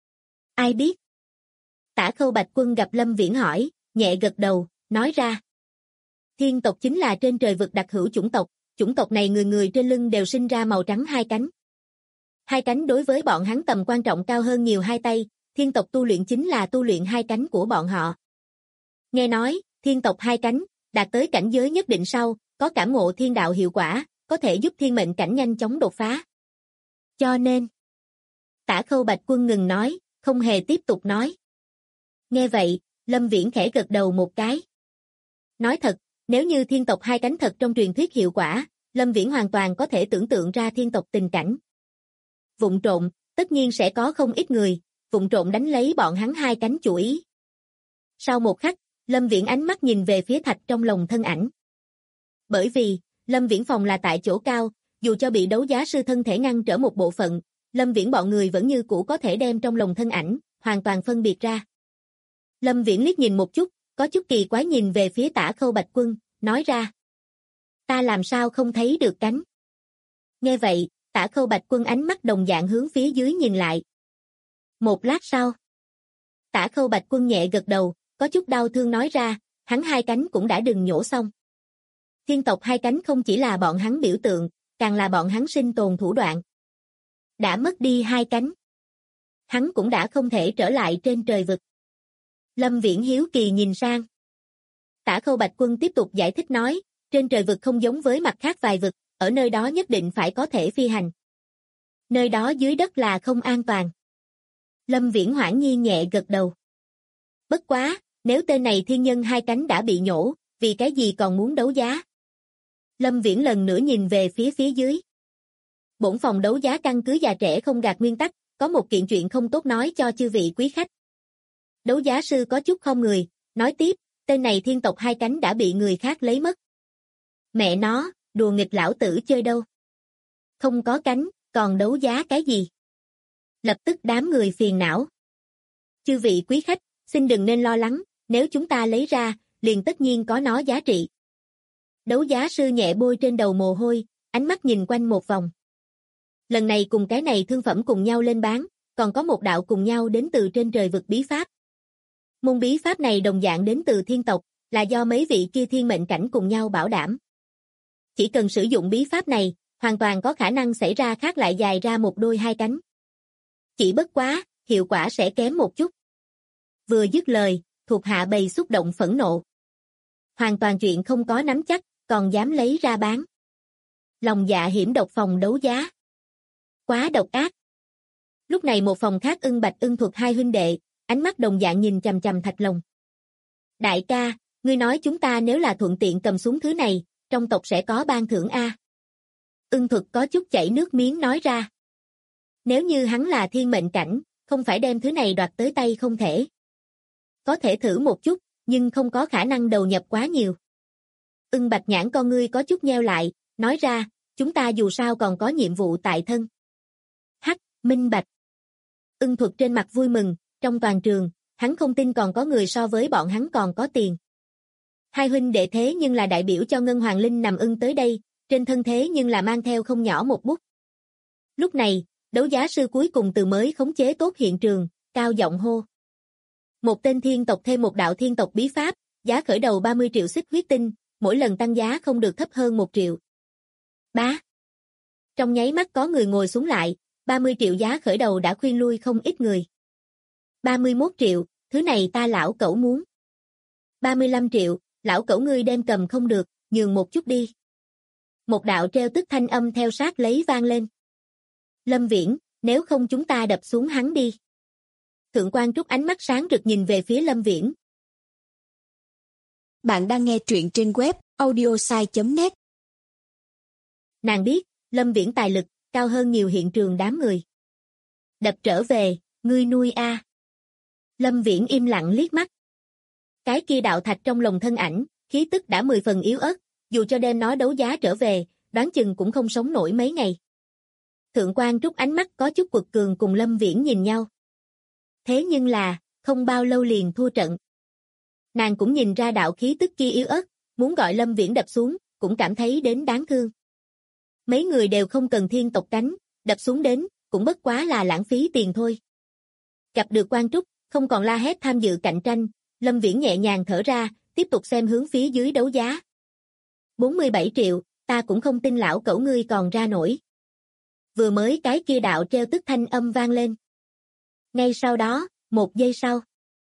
Ai biết? Tả Khâu Bạch Quân gặp Lâm Viễn hỏi, nhẹ gật đầu, nói ra. Thiên tộc chính là trên trời vực đặc hữu chủng tộc này người người trên lưng đều sinh ra màu trắng hai cánh. Hai cánh đối với bọn hắn tầm quan trọng cao hơn nhiều hai tay, thiên tộc tu luyện chính là tu luyện hai cánh của bọn họ. Nghe nói, thiên tộc hai cánh, đạt tới cảnh giới nhất định sau, có cảm ngộ thiên đạo hiệu quả, có thể giúp thiên mệnh cảnh nhanh chóng đột phá. Cho nên, Tả Khâu Bạch Quân ngừng nói, không hề tiếp tục nói. Nghe vậy, Lâm Viễn khẽ gật đầu một cái. Nói thật, nếu như thiên tộc hai cánh thật trong truyền thuyết hiệu quả, Lâm Viễn hoàn toàn có thể tưởng tượng ra thiên tộc tình cảnh. Vụng trộn, tất nhiên sẽ có không ít người, vụng trộn đánh lấy bọn hắn hai cánh chủ ý. Sau một khắc, Lâm Viễn ánh mắt nhìn về phía thạch trong lồng thân ảnh. Bởi vì, Lâm Viễn phòng là tại chỗ cao, dù cho bị đấu giá sư thân thể ngăn trở một bộ phận, Lâm Viễn bọn người vẫn như cũ có thể đem trong lồng thân ảnh, hoàn toàn phân biệt ra. Lâm Viễn liếc nhìn một chút, có chút kỳ quái nhìn về phía Tả Khâu Bạch Quân, nói ra. Ta làm sao không thấy được cánh? Nghe vậy, Tả Khâu Bạch Quân ánh mắt đồng dạng hướng phía dưới nhìn lại. Một lát sau, Tả Khâu Bạch Quân nhẹ gật đầu, có chút đau thương nói ra, hắn hai cánh cũng đã đừng nhổ xong. Thiên tộc hai cánh không chỉ là bọn hắn biểu tượng, càng là bọn hắn sinh tồn thủ đoạn. Đã mất đi hai cánh, hắn cũng đã không thể trở lại trên trời vực. Lâm Viễn hiếu kỳ nhìn sang. Tả Khâu Bạch Quân tiếp tục giải thích nói, trên trời vực không giống với mặt khác vài vực, ở nơi đó nhất định phải có thể phi hành. Nơi đó dưới đất là không an toàn. Lâm Viễn hoảng nhiên nhẹ gật đầu. Bất quá, nếu tên này thiên nhân hai cánh đã bị nhổ, vì cái gì còn muốn đấu giá? Lâm Viễn lần nữa nhìn về phía dưới. Bổn phòng đấu giá căn cứ già trẻ không gạt nguyên tắc, có một kiện chuyện không tốt nói cho chư vị quý khách. Đấu giá sư có chút không người, nói tiếp, tên này thiên tộc hai cánh đã bị người khác lấy mất. Mẹ nó, đùa nghịch lão tử chơi đâu. Không có cánh, còn đấu giá cái gì? Lập tức đám người phiền não. Chư vị quý khách, xin đừng nên lo lắng, nếu chúng ta lấy ra, liền tất nhiên có nó giá trị. Đấu giá sư nhẹ bôi trên đầu mồ hôi, ánh mắt nhìn quanh một vòng. Lần này cùng cái này thương phẩm cùng nhau lên bán, còn có một đạo cùng nhau đến từ trên trời vực bí pháp. Môn bí pháp này đồng dạng đến từ thiên tộc, là do mấy vị kia thiên mệnh cảnh cùng nhau bảo đảm. Chỉ cần sử dụng bí pháp này, hoàn toàn có khả năng xảy ra khác lại dài ra một đôi hai cánh. Chỉ bất quá, hiệu quả sẽ kém một chút. Vừa dứt lời, thuộc hạ bầy xúc động phẫn nộ. Hoàn toàn chuyện không có nắm chắc, còn dám lấy ra bán. Lòng dạ hiểm độc phòng đấu giá. Quá độc ác. Lúc này một phòng khác Ưng Bạch Ưng Thuật hai huynh đệ, ánh mắt đồng dạng nhìn chằm chằm Thạch Lồng. Đại ca, ngươi nói chúng ta nếu là thuận tiện cầm xuống thứ này, trong tộc sẽ có ban thưởng A. Ưng Thuật có chút chảy nước miếng nói ra. Nếu như hắn là thiên mệnh cảnh, không phải đem thứ này đoạt tới tay không thể. Có thể thử một chút, nhưng không có khả năng đầu nhập quá nhiều. Ưng Bạch nhãn con ngươi có chút nheo lại, nói ra, chúng ta dù sao còn có nhiệm vụ tại thân. Hắc, minh bạch. Ưng Thuật trên mặt vui mừng, trong toàn trường, hắn không tin còn có người so với bọn hắn còn có tiền. Hai huynh đệ thế nhưng là đại biểu cho Ngân Hoàng Linh nằm ưng tới đây, trên thân thế nhưng là mang theo không nhỏ một bút. Lúc này, đấu giá sư cuối cùng từ mới khống chế tốt hiện trường, cao giọng hô. Một tên thiên tộc thêm một đạo thiên tộc bí pháp, giá khởi đầu 30 triệu xích huyết tinh, mỗi lần tăng giá không được thấp hơn 1 triệu. Bá. Trong nháy mắt có người ngồi xuống lại, 30 triệu giá khởi đầu đã khuyên lui không ít người. 31 triệu, thứ này ta lão cẩu muốn. 35 triệu, lão cẩu ngươi đem cầm không được, nhường một chút đi. Một đạo treo tức thanh âm theo sát lấy vang lên. Lâm Viễn, nếu không chúng ta đập xuống hắn đi. Thượng quan Trúc ánh mắt sáng rực nhìn về phía Lâm Viễn. Bạn đang nghe truyện trên web audiosai.net. Nàng biết, Lâm Viễn tài lực, cao hơn nhiều hiện trường đám người. Đập trở về, ngươi nuôi a. Lâm Viễn im lặng liếc mắt. Cái kia đạo thạch trong lồng thân ảnh, khí tức đã 10 phần yếu ớt, dù cho đem nó đấu giá trở về, đoán chừng cũng không sống nổi mấy ngày. Thượng quan Trúc ánh mắt có chút quật cường cùng Lâm Viễn nhìn nhau. Thế nhưng là, không bao lâu liền thua trận. Nàng cũng nhìn ra đạo khí tức kia yếu ớt, muốn gọi Lâm Viễn đập xuống, cũng cảm thấy đến đáng thương. Mấy người đều không cần thiên tộc cánh, đập xuống đến, cũng bất quá là lãng phí tiền thôi. Gặp được quan Trúc, không còn la hét tham dự cạnh tranh, Lâm Viễn nhẹ nhàng thở ra, tiếp tục xem hướng phía dưới đấu giá. 47 triệu, ta cũng không tin lão cẩu ngươi còn ra nổi. Vừa mới cái kia đạo treo tức thanh âm vang lên. Ngay sau đó, 1 giây sau.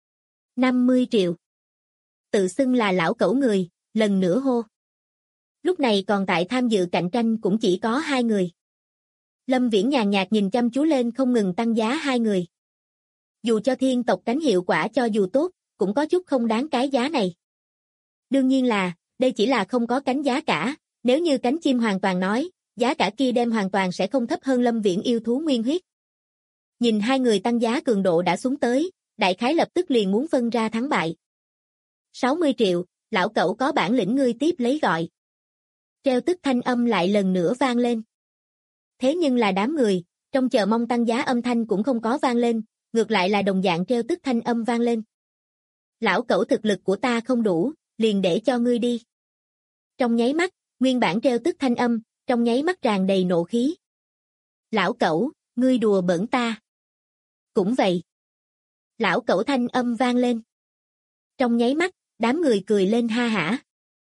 50 triệu. Tự xưng là lão cẩu người, lần nữa hô. Lúc này còn tại tham dự cạnh tranh cũng chỉ có 2 người. Lâm Viễn nhàn nhạt nhìn chăm chú lên không ngừng tăng giá 2 người. Dù cho thiên tộc cánh hiệu quả cho dù tốt, cũng có chút không đáng cái giá này. Đương nhiên là, đây chỉ là không có cánh giá cả, nếu như cánh chim hoàn toàn nói, giá cả kia đem hoàn toàn sẽ không thấp hơn Lâm Viễn yêu thú nguyên huyết. Nhìn 2 người tăng giá cường độ đã xuống tới, đại khái lập tức liền muốn phân ra thắng bại. 60 triệu, lão cẩu có bản lĩnh ngươi tiếp lấy gọi. Treo tức thanh âm lại lần nữa vang lên. Thế nhưng là đám người, trong chờ mong tăng giá âm thanh cũng không có vang lên, ngược lại là đồng dạng treo tức thanh âm vang lên. Lão cẩu thực lực của ta không đủ, liền để cho ngươi đi. Trong nháy mắt, nguyên bản treo tức thanh âm, trong nháy mắt tràn đầy nộ khí. Lão cẩu, ngươi đùa bỡn ta. Cũng vậy. Lão cẩu thanh âm vang lên. Trong nháy mắt, đám người cười lên ha hả.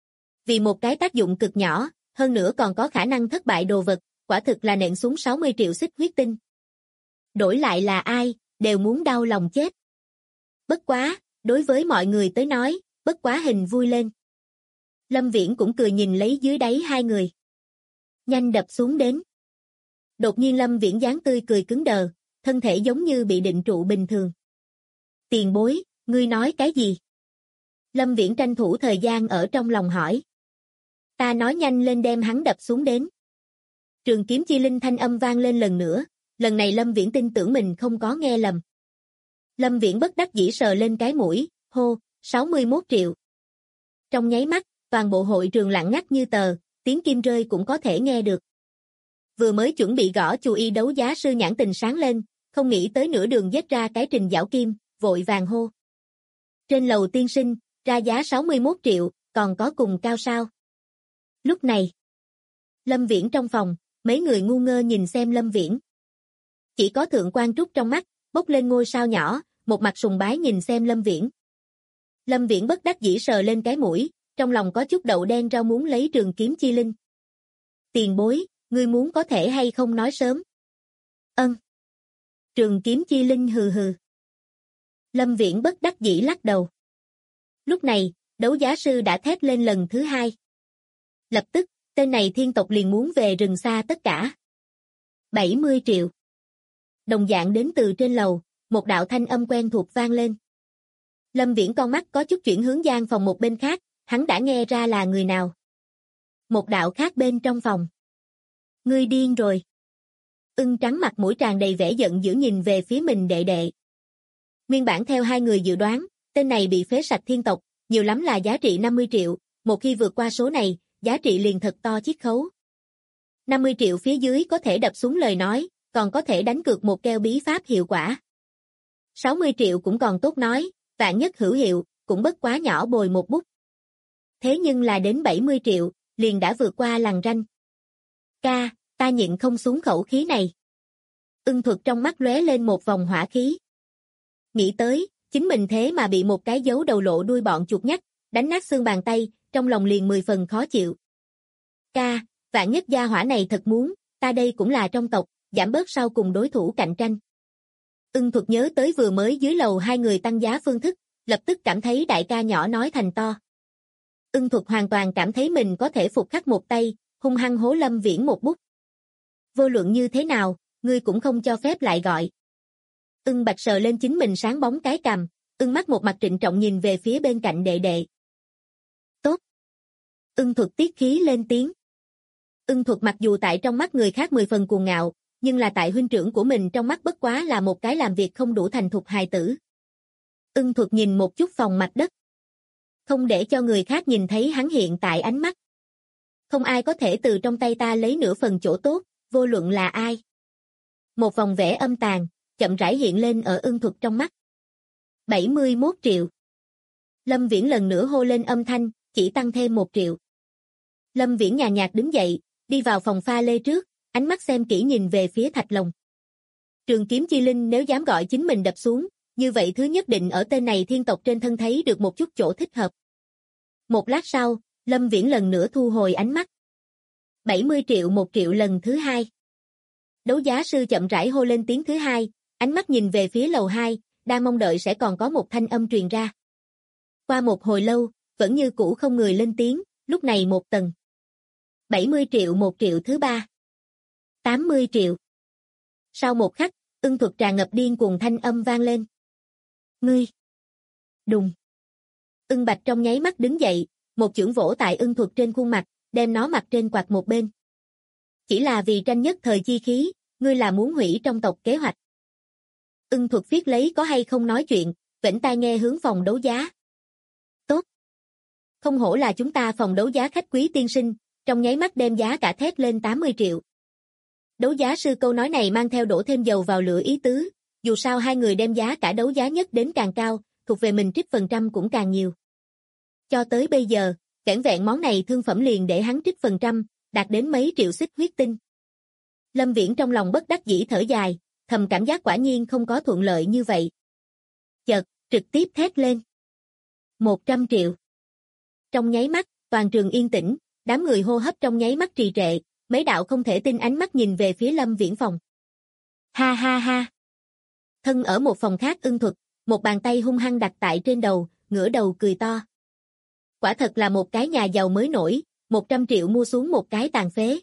Vì một cái tác dụng cực nhỏ, hơn nữa còn có khả năng thất bại đồ vật, quả thực là nện xuống 60 triệu xích huyết tinh. Đổi lại là ai, đều muốn đau lòng chết. Bất quá, đối với mọi người tới nói, bất quá hình vui lên. Lâm Viễn cũng cười nhìn lấy dưới đáy hai người. Nhanh đập xuống đến. Đột nhiên Lâm Viễn dáng tươi cười cứng đờ, thân thể giống như bị định trụ bình thường. Tiền bối, ngươi nói cái gì? Lâm Viễn tranh thủ thời gian ở trong lòng hỏi. Ta nói nhanh lên đem hắn đập xuống đến. Trường kiếm chi linh thanh âm vang lên lần nữa, lần này Lâm Viễn tin tưởng mình không có nghe lầm. Lâm Viễn bất đắc dĩ sờ lên cái mũi, hô, 61 triệu. Trong nháy mắt, toàn bộ hội trường lặng ngắt như tờ, tiếng kim rơi cũng có thể nghe được. Vừa mới chuẩn bị gõ chú ý đấu giá sư nhãn tình sáng lên, không nghĩ tới nửa đường giết ra cái Trình Giảo Kim, vội vàng hô. Trên lầu tiên sinh, ra giá 61 triệu, còn có cùng cao sao? Lúc này, Lâm Viễn trong phòng, mấy người ngu ngơ nhìn xem Lâm Viễn. Chỉ có Thượng Quan Trúc trong mắt, bốc lên ngôi sao nhỏ, một mặt sùng bái nhìn xem Lâm Viễn. Lâm Viễn bất đắc dĩ sờ lên cái mũi, trong lòng có chút đậu đen rau muốn lấy trường kiếm chi linh. Tiền bối, ngươi muốn có thể hay không nói sớm? Ân. Trường kiếm chi linh hừ hừ. Lâm Viễn bất đắc dĩ lắc đầu. Lúc này, đấu giá sư đã thét lên lần thứ hai. Lập tức, tên này thiên tộc liền muốn về rừng xa tất cả. 70 triệu. Đồng dạng đến từ trên lầu, một đạo thanh âm quen thuộc vang lên. Lâm Viễn con mắt có chút chuyển hướng gian phòng một bên khác, hắn đã nghe ra là người nào. Một đạo khác bên trong phòng. Ngươi điên rồi. Ưng trắng mặt mũi tràn đầy vẻ giận dữ nhìn về phía mình đệ đệ. Nguyên bản theo hai người dự đoán, tên này bị phế sạch thiên tộc, nhiều lắm là giá trị 50 triệu, một khi vượt qua số này, giá trị liền thật to chiết khấu. 50 triệu phía dưới có thể đập xuống lời nói, còn có thể đánh cược một keo bí pháp hiệu quả. 60 triệu cũng còn tốt nói, vạn nhất hữu hiệu, cũng bất quá nhỏ bồi một bút. Thế nhưng là đến 70 triệu, liền đã vượt qua lằn ranh. Ca, ta nhịn không xuống khẩu khí này. Ưng Thuật trong mắt lóe lên một vòng hỏa khí. Nghĩ tới, chính mình thế mà bị một cái dấu đầu lộ đuôi bọn chuột nhắt, đánh nát xương bàn tay, trong lòng liền 10 phần khó chịu. Ca, vạn nhất gia hỏa này thật muốn, ta đây cũng là trong tộc, giảm bớt sau cùng đối thủ cạnh tranh. Ưng Thuật nhớ tới vừa mới dưới lầu hai người tăng giá phương thức, lập tức cảm thấy đại ca nhỏ nói thành to. Ưng Thuật hoàn toàn cảm thấy mình có thể phục khắc một tay, hung hăng hố Lâm Viễn một bút. Vô luận như thế nào, ngươi cũng không cho phép lại gọi. Ưng Bạch sờ lên chính mình sáng bóng cái cằm, Ưng mắt một mặt trịnh trọng nhìn về phía bên cạnh đệ đệ. Tốt. Ưng Thuật tiết khí lên tiếng. Ưng Thuật mặc dù tại trong mắt người khác 10 phần cuồng ngạo, nhưng là tại huynh trưởng của mình trong mắt bất quá là một cái làm việc không đủ thành thục hài tử. Ưng Thuật nhìn một chút phòng mặt đất. Không để cho người khác nhìn thấy hắn hiện tại ánh mắt. Không ai có thể từ trong tay ta lấy nửa phần chỗ tốt, vô luận là ai. Một vòng vẽ âm tàn, chậm rãi hiện lên ở Ưng Thuật trong mắt. 71 triệu. Lâm Viễn lần nữa hô lên âm thanh, chỉ tăng thêm 1 triệu. Lâm Viễn nhàn nhạt đứng dậy, đi vào phòng pha lê trước, ánh mắt xem kỹ nhìn về phía Thạch Lồng. Trường kiếm chi linh nếu dám gọi chính mình đập xuống, như vậy thứ nhất định ở tên này thiên tộc trên thân thấy được một chút chỗ thích hợp. Một lát sau, Lâm Viễn lần nữa thu hồi ánh mắt. 70 triệu 1 triệu lần thứ hai. Đấu giá sư chậm rãi hô lên tiếng thứ hai, ánh mắt nhìn về phía lầu 2, đang mong đợi sẽ còn có một thanh âm truyền ra. Qua một hồi lâu, vẫn như cũ không người lên tiếng, lúc này một tầng. 70 triệu 1 triệu thứ ba. 80 triệu. Sau một khắc, Ưng Thuật tràn ngập điên cuồng thanh âm vang lên. Ngươi. Đùng. Ưng Bạch trong nháy mắt đứng dậy, một chưởng vỗ tại Ưng Thuật trên khuôn mặt, đem nó mặt trên quạt một bên. Chỉ là vì tranh nhất thời chi khí, ngươi là muốn hủy trong tộc kế hoạch. Ưng Thuật viết lấy có hay không nói chuyện, vểnh tai nghe hướng phòng đấu giá. Tốt. Không hổ là chúng ta phòng đấu giá khách quý tiên sinh, trong nháy mắt đem giá cả thét lên 80 triệu. Đấu giá sư câu nói này mang theo đổ thêm dầu vào lửa ý tứ, dù sao hai người đem giá cả đấu giá nhất đến càng cao, thuộc về mình trích phần trăm cũng càng nhiều. Cho tới bây giờ, vẻn vẹn món này thương phẩm liền để hắn trích phần trăm, đạt đến mấy triệu xích huyết tinh. Lâm Viễn trong lòng bất đắc dĩ thở dài, thầm cảm giác quả nhiên không có thuận lợi như vậy. Chợt, trực tiếp thét lên. 100 triệu. Trong nháy mắt, toàn trường yên tĩnh, đám người hô hấp trong nháy mắt trì trệ, mấy đạo không thể tin ánh mắt nhìn về phía Lâm Viễn phòng. Ha ha ha. Thân ở một phòng khác Ưng Thuật, một bàn tay hung hăng đặt tại trên đầu, ngửa đầu cười to. Quả thật là một cái nhà giàu mới nổi, 100 triệu mua xuống một cái tàn phế.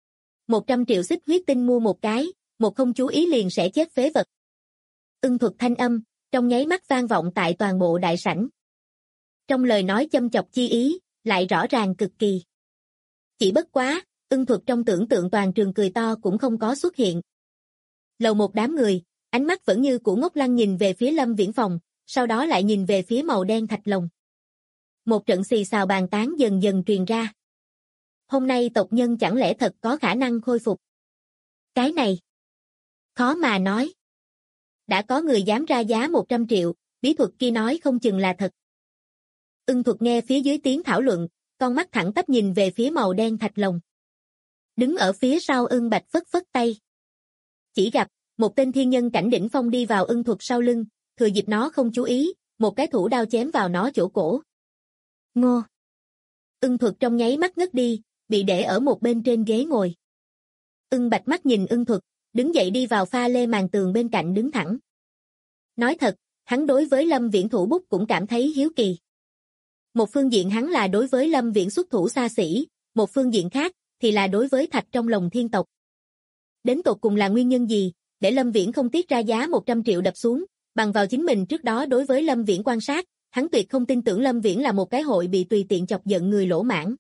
100 triệu xích huyết tinh mua một cái, một không chú ý liền sẽ chết phế vật. Ưng Thuật thanh âm, trong nháy mắt vang vọng tại toàn bộ đại sảnh. Trong lời nói châm chọc chi ý, lại rõ ràng cực kỳ. Chỉ bất quá, Ưng Thuật trong tưởng tượng toàn trường cười to cũng không có xuất hiện. Lầu một đám người, ánh mắt vẫn như cũ ngốc lăng nhìn về phía Lâm Viễn phòng, sau đó lại nhìn về phía màu đen thạch lồng. Một trận xì xào bàn tán dần dần truyền ra. Hôm nay tộc nhân chẳng lẽ thật có khả năng khôi phục? Cái này, khó mà nói. Đã có người dám ra giá 100 triệu, bí thuật kia nói không chừng là thật. Ưng Thuật nghe phía dưới tiếng thảo luận, con mắt thẳng tắp nhìn về phía màu đen thạch lồng. Đứng ở phía sau Ưng Bạch phất phất tay. Chỉ gặp, một tên thiên nhân cảnh đỉnh phong đi vào Ưng Thuật sau lưng, thừa dịp nó không chú ý, một cái thủ đao chém vào nó chỗ cổ. Ngô! Ưng Thuật trong nháy mắt ngất đi, bị để ở một bên trên ghế ngồi. Ưng Bạch mắt nhìn Ưng Thuật, đứng dậy đi vào pha lê màn tường bên cạnh đứng thẳng. Nói thật, hắn đối với Lâm Viễn thủ bút cũng cảm thấy hiếu kỳ. Một phương diện hắn là đối với Lâm Viễn xuất thủ xa xỉ, một phương diện khác thì là đối với thạch trong lòng thiên tộc. Đến tột cùng là nguyên nhân gì, để Lâm Viễn không tiếc ra giá 100 triệu đập xuống, bằng vào chính mình trước đó đối với Lâm Viễn quan sát, hắn tuyệt không tin tưởng Lâm Viễn là một cái hội bị tùy tiện chọc giận người lỗ mãng.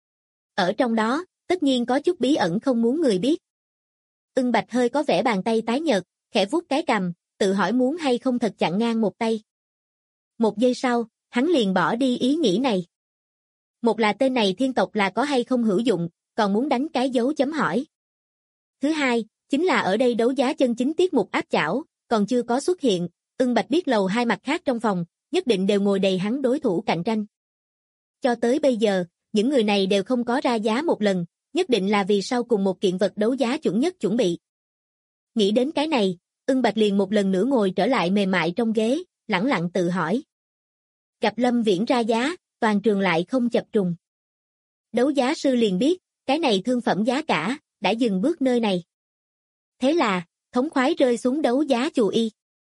Ở trong đó, tất nhiên có chút bí ẩn không muốn người biết. Ưng Bạch hơi có vẻ bàn tay tái nhợt, khẽ vuốt cái cằm, tự hỏi muốn hay không thật chặn ngang một tay. Một giây sau, hắn liền bỏ đi ý nghĩ này. Một là tên này thiên tộc là có hay không hữu dụng, còn muốn đánh cái dấu chấm hỏi. Thứ hai, chính là ở đây đấu giá chân chính tiết mục áp chảo, còn chưa có xuất hiện, Ưng Bạch biết lầu hai mặt khác trong phòng, nhất định đều ngồi đầy hắn đối thủ cạnh tranh. Cho tới bây giờ, những người này đều không có ra giá một lần, nhất định là vì sau cùng một kiện vật đấu giá chuẩn nhất chuẩn bị. Nghĩ đến cái này, Ưng Bạch liền một lần nữa ngồi trở lại mềm mại trong ghế, lẳng lặng tự hỏi. Gặp Lâm Viễn ra giá, toàn trường lại không chập trùng. Đấu giá sư liền biết, cái này thương phẩm giá cả, đã dừng bước nơi này. Thế là, thống khoái rơi xuống đấu giá chù y.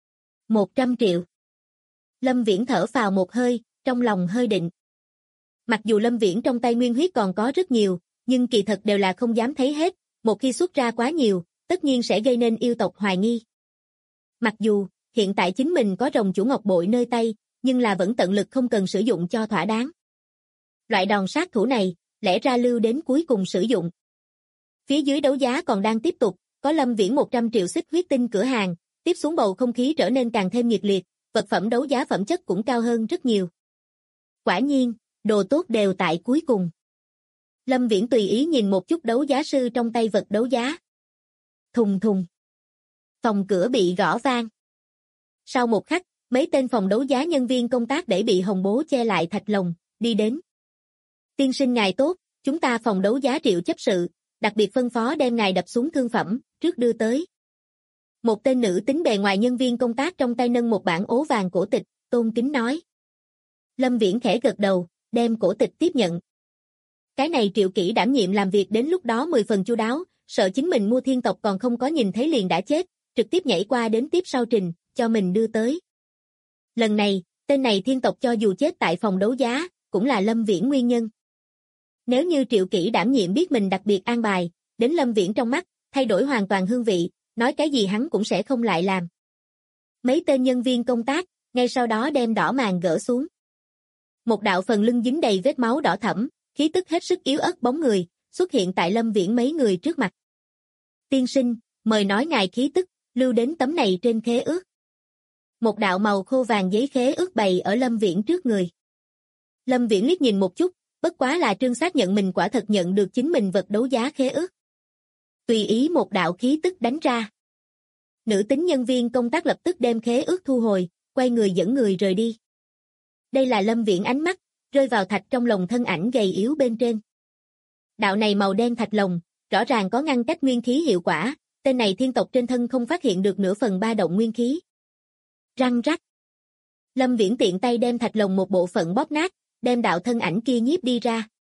100 triệu. Lâm Viễn thở phào một hơi, trong lòng hơi định. Mặc dù Lâm Viễn trong tay nguyên huyết còn có rất nhiều, nhưng kỳ thật đều là không dám thấy hết, một khi xuất ra quá nhiều, tất nhiên sẽ gây nên yêu tộc hoài nghi. Mặc dù, hiện tại chính mình có rồng chủ ngọc bội nơi tay, nhưng là vẫn tận lực không cần sử dụng cho thỏa đáng. Loại đòn sát thủ này, lẽ ra lưu đến cuối cùng sử dụng. Phía dưới đấu giá còn đang tiếp tục, có Lâm Viễn 100 triệu xích huyết tinh cửa hàng, tiếp xuống bầu không khí trở nên càng thêm nhiệt liệt, vật phẩm đấu giá phẩm chất cũng cao hơn rất nhiều. Quả nhiên, đồ tốt đều tại cuối cùng. Lâm Viễn tùy ý nhìn một chút đấu giá sư trong tay vật đấu giá. Thùng thùng. Phòng cửa bị gõ vang. Sau một khắc, mấy tên phòng đấu giá nhân viên công tác để bị hồng bố che lại thạch lồng, đi đến. Tiên sinh ngài tốt, chúng ta phòng đấu giá Triệu chấp sự, đặc biệt phân phó đem ngài đập xuống thương phẩm, trước đưa tới. Một tên nữ tính bề ngoài nhân viên công tác trong tay nâng một bản ố vàng cổ tịch, tôn kính nói. Lâm Viễn khẽ gật đầu, đem cổ tịch tiếp nhận. Cái này Triệu Kỷ đảm nhiệm làm việc đến lúc đó 10 phần chu đáo, sợ chính mình mua thiên tộc còn không có nhìn thấy liền đã chết, trực tiếp nhảy qua đến tiếp sau trình, cho mình đưa tới. Lần này, tên này thiên tộc cho dù chết tại phòng đấu giá, cũng là Lâm Viễn nguyên nhân. Nếu như Triệu Kỷ đảm nhiệm biết mình đặc biệt an bài, đến Lâm Viễn trong mắt, thay đổi hoàn toàn hương vị, nói cái gì hắn cũng sẽ không lại làm. Mấy tên nhân viên công tác, ngay sau đó đem đỏ màn gỡ xuống. Một đạo phần lưng dính đầy vết máu đỏ thẫm, khí tức hết sức yếu ớt bóng người, xuất hiện tại Lâm Viễn mấy người trước mặt. Tiên sinh, mời nói ngài khí tức, lưu đến tấm này trên khế ước. Một đạo màu khô vàng giấy khế ước bày ở Lâm Viễn trước người. Lâm Viễn liếc nhìn một chút, bất quá là trương xác nhận mình quả thật nhận được chính mình vật đấu giá khế ước. Tùy ý một đạo khí tức đánh ra. Nữ tính nhân viên công tác lập tức đem khế ước thu hồi, quay người dẫn người rời đi. Đây là Lâm Viễn ánh mắt, rơi vào thạch trong lồng thân ảnh gầy yếu bên trên. Đạo này màu đen thạch lồng, rõ ràng có ngăn cách nguyên khí hiệu quả, tên này thiên tộc trên thân không phát hiện được nửa phần ba động nguyên khí. Răng rắc. Lâm Viễn tiện tay đem thạch lồng một bộ phận bóp nát, đem đạo thân ảnh kia nhiếp đi ra.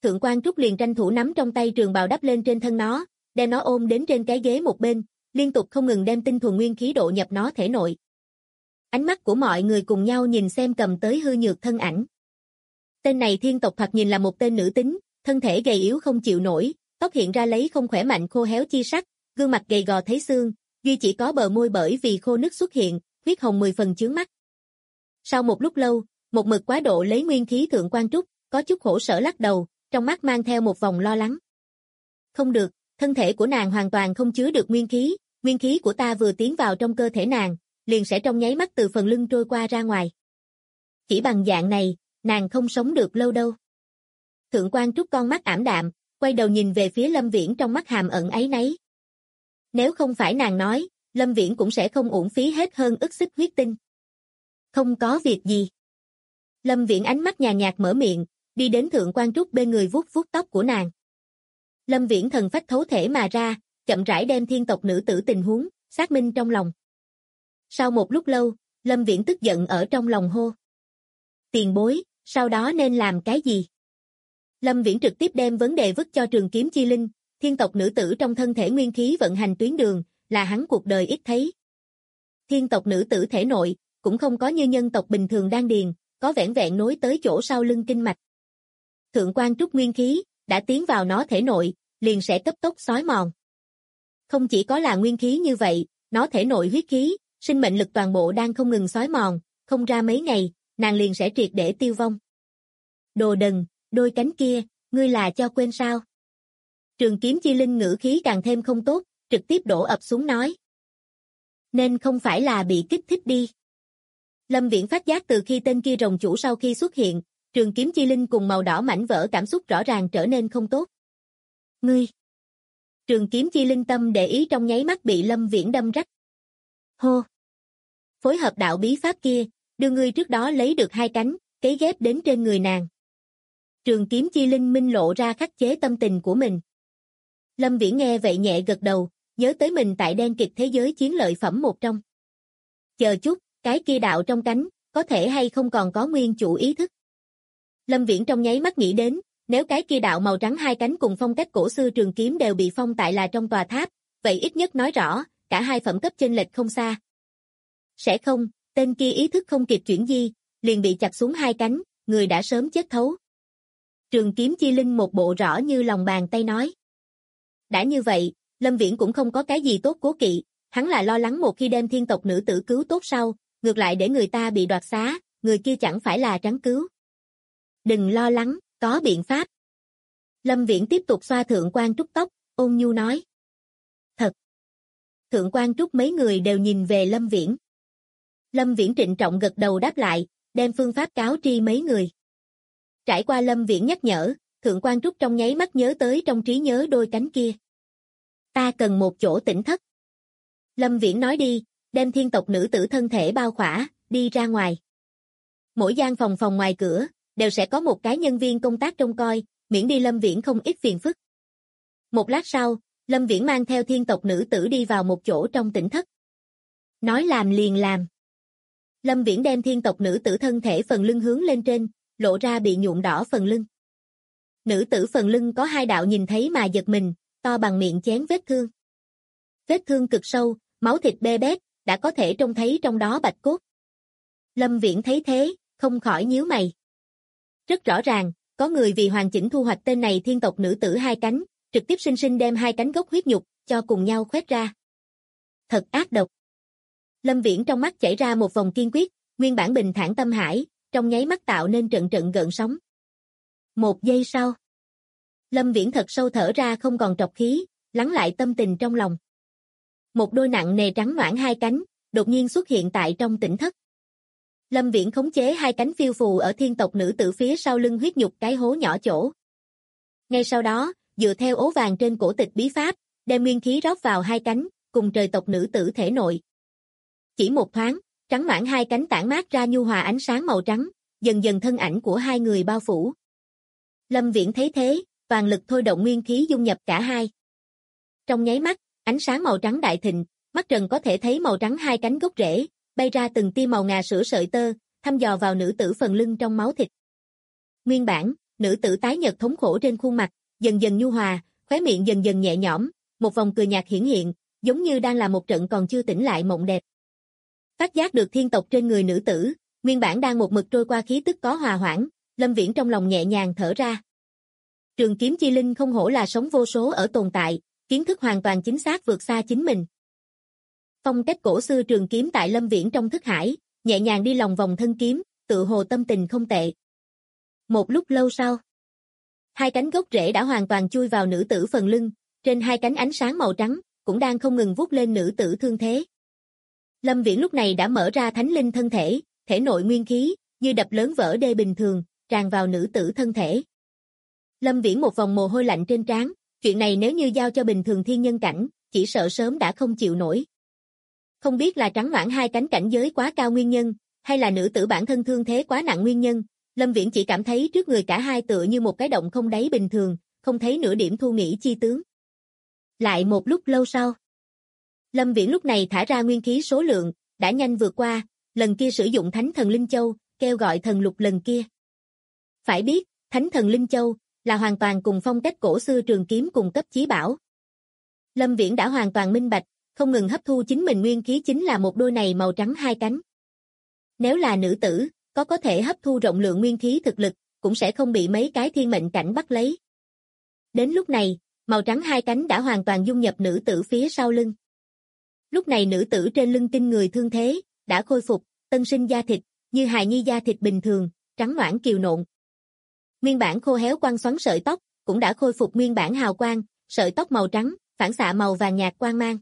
Thượng quan Trúc liền tranh thủ nắm trong tay trường bào đắp lên trên thân nó, đem nó ôm đến trên cái ghế một bên, liên tục không ngừng đem tinh thuần nguyên khí độ nhập nó thể nội. Ánh mắt của mọi người cùng nhau nhìn xem cầm tới hư nhược thân ảnh. Tên này thiên tộc thoạt nhìn là một tên nữ tính, thân thể gầy yếu không chịu nổi, tóc hiện ra lấy không khỏe mạnh khô héo chi sắc, gương mặt gầy gò thấy xương, duy chỉ có bờ môi bởi vì khô nứt xuất hiện, huyết hồng 10 phần chướng mắt. Sau một lúc lâu, một mực quá độ lấy nguyên khí Thượng quan Trúc, có chút khổ sở lắc đầu, trong mắt mang theo một vòng lo lắng. Không được, thân thể của nàng hoàn toàn không chứa được nguyên khí của ta vừa tiến vào trong cơ thể nàng, liền sẽ trong nháy mắt từ phần lưng trôi qua ra ngoài. Chỉ bằng dạng này, nàng không sống được lâu đâu. Thượng quan Trúc con mắt ảm đạm, quay đầu nhìn về phía Lâm Viễn trong mắt hàm ẩn áy náy. Nếu không phải nàng nói, Lâm Viễn cũng sẽ không uổng phí hết hơn ức xích huyết tinh. Không có việc gì. Lâm Viễn ánh mắt nhàn nhạt mở miệng, đi đến Thượng quan Trúc bên người vuốt vuốt tóc của nàng. Lâm Viễn thần phách thấu thể mà ra, chậm rãi đem thiên tộc nữ tử tình huống, xác minh trong lòng. Sau một lúc lâu, Lâm Viễn tức giận ở trong lòng hô. Tiền bối, sau đó nên làm cái gì? Lâm Viễn trực tiếp đem vấn đề vứt cho Trường Kiếm Chi Linh, thiên tộc nữ tử trong thân thể nguyên khí vận hành tuyến đường, là hắn cuộc đời ít thấy. Thiên tộc nữ tử thể nội, cũng không có như nhân tộc bình thường đan điền, có vẻn vẹn nối tới chỗ sau lưng kinh mạch. Thượng quan Trúc nguyên khí, đã tiến vào nó thể nội, liền sẽ cấp tốc xói mòn. Không chỉ có là nguyên khí như vậy, nó thể nội huyết khí, sinh mệnh lực toàn bộ đang không ngừng xói mòn, không ra mấy ngày, nàng liền sẽ triệt để tiêu vong. Đồ đần, đôi cánh kia, ngươi là cho quên sao? Trường Kiếm Chi Linh ngữ khí càng thêm không tốt, trực tiếp đổ ập xuống nói. Nên không phải là bị kích thích đi. Lâm Viễn phát giác từ khi tên kia rồng chủ sau khi xuất hiện, Trường Kiếm Chi Linh cùng màu đỏ mảnh vỡ cảm xúc rõ ràng trở nên không tốt. Ngươi! Trường Kiếm Chi Linh tâm để ý trong nháy mắt bị Lâm Viễn đâm rách. Hô! Phối hợp đạo bí pháp kia, đưa ngươi trước đó lấy được 2 cánh, cấy ghép đến trên người nàng. Trường Kiếm Chi Linh minh lộ ra khắc chế tâm tình của mình. Lâm Viễn nghe vậy nhẹ gật đầu, nhớ tới mình tại đen kịch thế giới chiến lợi phẩm một trong. Chờ chút, cái kia đạo trong cánh, có thể hay không còn có nguyên chủ ý thức. Lâm Viễn trong nháy mắt nghĩ đến, nếu cái kia đạo màu trắng 2 cánh cùng phong cách cổ xưa trường kiếm đều bị phong tại là trong tòa tháp, vậy ít nhất nói rõ, cả hai phẩm cấp chênh lệch không xa. Sẽ không, tên kia ý thức không kịp chuyển di, liền bị chặt xuống 2 cánh, người đã sớm chết thấu. Trường Kiếm Chi Linh một bộ rõ như lòng bàn tay nói. Đã như vậy, Lâm Viễn cũng không có cái gì tốt cố kỵ, hắn là lo lắng một khi đem thiên tộc nữ tử cứu tốt sau, ngược lại để người ta bị đoạt xá, người kia chẳng phải là trắng cứu. Đừng lo lắng, có biện pháp. Lâm Viễn tiếp tục xoa Thượng quan Trúc tóc, ôn nhu nói. Thật. Thượng quan Trúc mấy người đều nhìn về Lâm Viễn. Lâm Viễn trịnh trọng gật đầu đáp lại, đem phương pháp cáo tri mấy người. Trải qua Lâm Viễn nhắc nhở, Thượng quan Trúc trong nháy mắt nhớ tới trong trí nhớ đôi cánh kia. Ta cần một chỗ tĩnh thất. Lâm Viễn nói đi, đem thiên tộc nữ tử thân thể bao khỏa, đi ra ngoài. Mỗi gian phòng ngoài cửa, đều sẽ có một cái nhân viên công tác trông coi, miễn đi Lâm Viễn không ít phiền phức. Một lát sau, Lâm Viễn mang theo thiên tộc nữ tử đi vào một chỗ trong tĩnh thất. Nói làm liền làm. Lâm Viễn đem thiên tộc nữ tử thân thể phần lưng hướng lên trên, lộ ra bị nhuộm đỏ phần lưng. Nữ tử phần lưng có 2 đạo nhìn thấy mà giật mình, to bằng miệng chén vết thương. Vết thương cực sâu, máu thịt bê bết, đã có thể trông thấy trong đó bạch cốt. Lâm Viễn thấy thế, không khỏi nhíu mày. Rất rõ ràng, có người vì hoàn chỉnh thu hoạch tên này thiên tộc nữ tử 2 cánh, trực tiếp sinh đem 2 cánh gốc huyết nhục, cho cùng nhau khoét ra. Thật ác độc. Lâm Viễn trong mắt chảy ra một vòng kiên quyết, nguyên bản bình thản tâm hải, trong nháy mắt tạo nên trận gợn sóng. 1 giây sau, Lâm Viễn thật sâu thở ra không còn trọc khí, lắng lại tâm tình trong lòng. Một đôi nặng nề trắng noãn 2 cánh, đột nhiên xuất hiện tại trong tĩnh thất. Lâm Viễn khống chế 2 cánh phiêu phù ở thiên tộc nữ tử phía sau lưng huyết nhục cái hố nhỏ chỗ. Ngay sau đó, dựa theo ố vàng trên cổ tịch bí pháp, đem nguyên khí rót vào 2 cánh, cùng trời tộc nữ tử thể nội. Chỉ một thoáng, trắng noãn 2 cánh tản mát ra nhu hòa ánh sáng màu trắng, dần dần thân ảnh của 2 người bao phủ. Lâm Viễn thấy thế, toàn lực thôi động nguyên khí dung nhập cả hai. Trong nháy mắt, ánh sáng màu trắng đại thịnh, mắt trần có thể thấy màu trắng 2 cánh gốc rễ, bay ra từng tia màu ngà sữa sợi tơ, thăm dò vào nữ tử phần lưng trong máu thịt. Nguyên bản, nữ tử tái nhợt thống khổ trên khuôn mặt, dần dần nhu hòa, khóe miệng dần dần nhẹ nhõm, một vòng cười nhạt hiển hiện, giống như đang là một trận còn chưa tỉnh lại mộng đẹp. Phát giác được thiên tộc trên người nữ tử, nguyên bản đang một mực trôi qua khí tức có hòa hoãn, Lâm Viễn trong lòng nhẹ nhàng thở ra. Trường kiếm chi linh không hổ là sống vô số ở tồn tại, kiến thức hoàn toàn chính xác vượt xa chính mình. Phong cách cổ xưa trường kiếm tại Lâm Viễn trong thức hải, nhẹ nhàng đi lòng vòng thân kiếm, tự hồ tâm tình không tệ. Một lúc lâu sau, hai cánh gốc rễ đã hoàn toàn chui vào nữ tử phần lưng, trên hai cánh ánh sáng màu trắng, cũng đang không ngừng vuốt lên nữ tử thương thế. Lâm Viễn lúc này đã mở ra thánh linh thân thể, thể nội nguyên khí, như đập lớn vỡ đê bình thường, tràn vào nữ tử thân thể. Lâm Viễn một vòng mồ hôi lạnh trên trán, chuyện này nếu như giao cho bình thường thiên nhân cảnh, chỉ sợ sớm đã không chịu nổi. Không biết là trắng noãn hai cánh cảnh giới quá cao nguyên nhân, hay là nữ tử bản thân thương thế quá nặng nguyên nhân, Lâm Viễn chỉ cảm thấy trước người cả hai tựa như một cái động không đáy bình thường, không thấy nửa điểm thu nghĩ chi tướng. Lại một lúc lâu sau, Lâm Viễn lúc này thả ra nguyên khí số lượng, đã nhanh vượt qua, lần kia sử dụng Thánh Thần Linh Châu, kêu gọi thần lục lần kia. Phải biết, Thánh Thần Linh Châu là hoàn toàn cùng phong cách cổ xưa trường kiếm cùng cấp chí bảo. Lâm Viễn đã hoàn toàn minh bạch, không ngừng hấp thu chính mình nguyên khí chính là một đôi này màu trắng hai cánh. Nếu là nữ tử, có thể hấp thu rộng lượng nguyên khí thực lực, cũng sẽ không bị mấy cái thiên mệnh cảnh bắt lấy. Đến lúc này, màu trắng hai cánh đã hoàn toàn dung nhập nữ tử phía sau lưng. Lúc này nữ tử trên lưng kinh người thương thế, đã khôi phục, tân sinh da thịt, như hài nhi da thịt bình thường, trắng nõn kiều nộn. Nguyên bản khô héo quăng xoắn sợi tóc, cũng đã khôi phục nguyên bản hào quang, sợi tóc màu trắng, phản xạ màu vàng nhạt quang mang.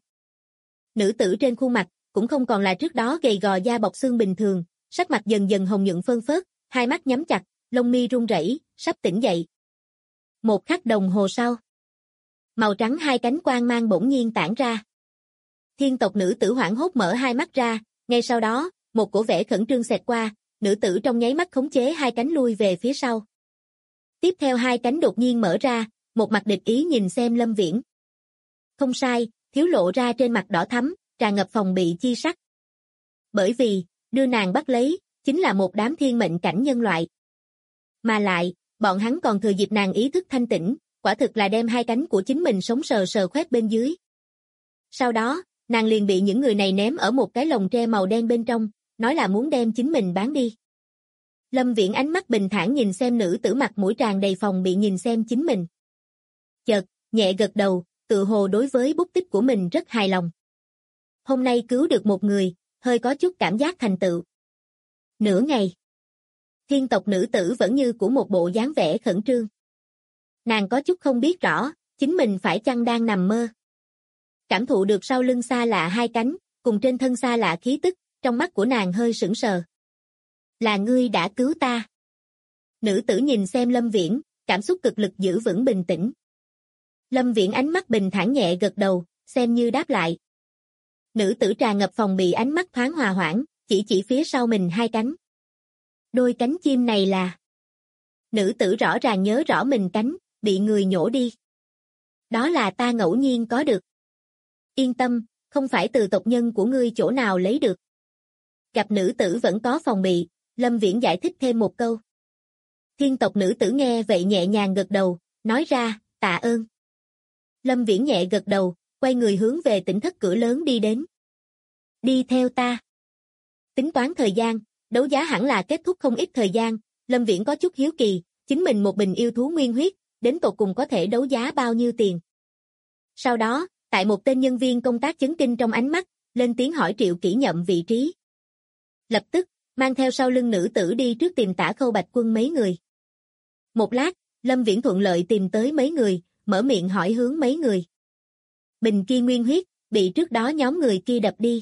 Nữ tử trên khuôn mặt, cũng không còn là trước đó gầy gò da bọc xương bình thường, sắc mặt dần dần hồng nhuận phơn phớt, hai mắt nhắm chặt, lông mi run rẩy, sắp tỉnh dậy. Một khắc đồng hồ sau, màu trắng hai cánh quang mang bỗng nhiên tản ra. Thiên tộc nữ tử hoảng hốt mở hai mắt ra, ngay sau đó, một cổ vẻ khẩn trương xẹt qua, nữ tử trong nháy mắt khống chế hai cánh lui về phía sau. Tiếp theo hai cánh đột nhiên mở ra, một mặt địch ý nhìn xem Lâm Viễn. Không sai, thiếu lộ ra trên mặt đỏ thắm, tràn ngập phòng bị chi sắc. Bởi vì, đưa nàng bắt lấy, chính là một đám thiên mệnh cảnh nhân loại. Mà lại, bọn hắn còn thừa dịp nàng ý thức thanh tỉnh, quả thực là đem hai cánh của chính mình sống sờ sờ khoét bên dưới. Sau đó, nàng liền bị những người này ném ở một cái lồng tre màu đen bên trong, nói là muốn đem chính mình bán đi. Lâm Viễn ánh mắt bình thản nhìn xem nữ tử mặt mũi tràn đầy phòng bị nhìn xem chính mình. Chợt, nhẹ gật đầu, tự hồ đối với bút tích của mình rất hài lòng. Hôm nay cứu được một người, hơi có chút cảm giác thành tựu. Nửa ngày, thiên tộc nữ tử vẫn như của một bộ dáng vẻ khẩn trương. Nàng có chút không biết rõ, chính mình phải chăng đang nằm mơ. Cảm thụ được sau lưng xa lạ hai cánh, cùng trên thân xa lạ khí tức, trong mắt của nàng hơi sững sờ. Là ngươi đã cứu ta. Nữ tử nhìn xem Lâm Viễn, cảm xúc cực lực giữ vững bình tĩnh. Lâm Viễn ánh mắt bình thản nhẹ gật đầu, xem như đáp lại. Nữ tử tràn ngập phòng bị ánh mắt thoáng hòa hoãn, chỉ phía sau mình hai cánh. Đôi cánh chim này là... Nữ tử rõ ràng nhớ rõ mình cánh, bị người nhổ đi. Đó là ta ngẫu nhiên có được. Yên tâm, không phải từ tộc nhân của ngươi chỗ nào lấy được. Gặp nữ tử vẫn có phòng bị, Lâm Viễn giải thích thêm một câu. Thiên tộc nữ tử nghe vậy nhẹ nhàng gật đầu, nói ra, tạ ơn. Lâm Viễn nhẹ gật đầu, quay người hướng về tỉnh thất cửa lớn đi đến. Đi theo ta. Tính toán thời gian, đấu giá hẳn là kết thúc không ít thời gian, Lâm Viễn có chút hiếu kỳ, chính mình một bình yêu thú nguyên huyết, đến tột cùng có thể đấu giá bao nhiêu tiền. Sau đó, tại một tên nhân viên công tác chấn kinh trong ánh mắt, lên tiếng hỏi Triệu Kỷ Nhậm vị trí. Lập tức, mang theo sau lưng nữ tử đi trước tìm Tả Khâu Bạch Quân mấy người. Một lát, Lâm Viễn thuận lợi tìm tới mấy người, mở miệng hỏi hướng mấy người. Bình kia nguyên huyết, bị trước đó nhóm người kia đập đi.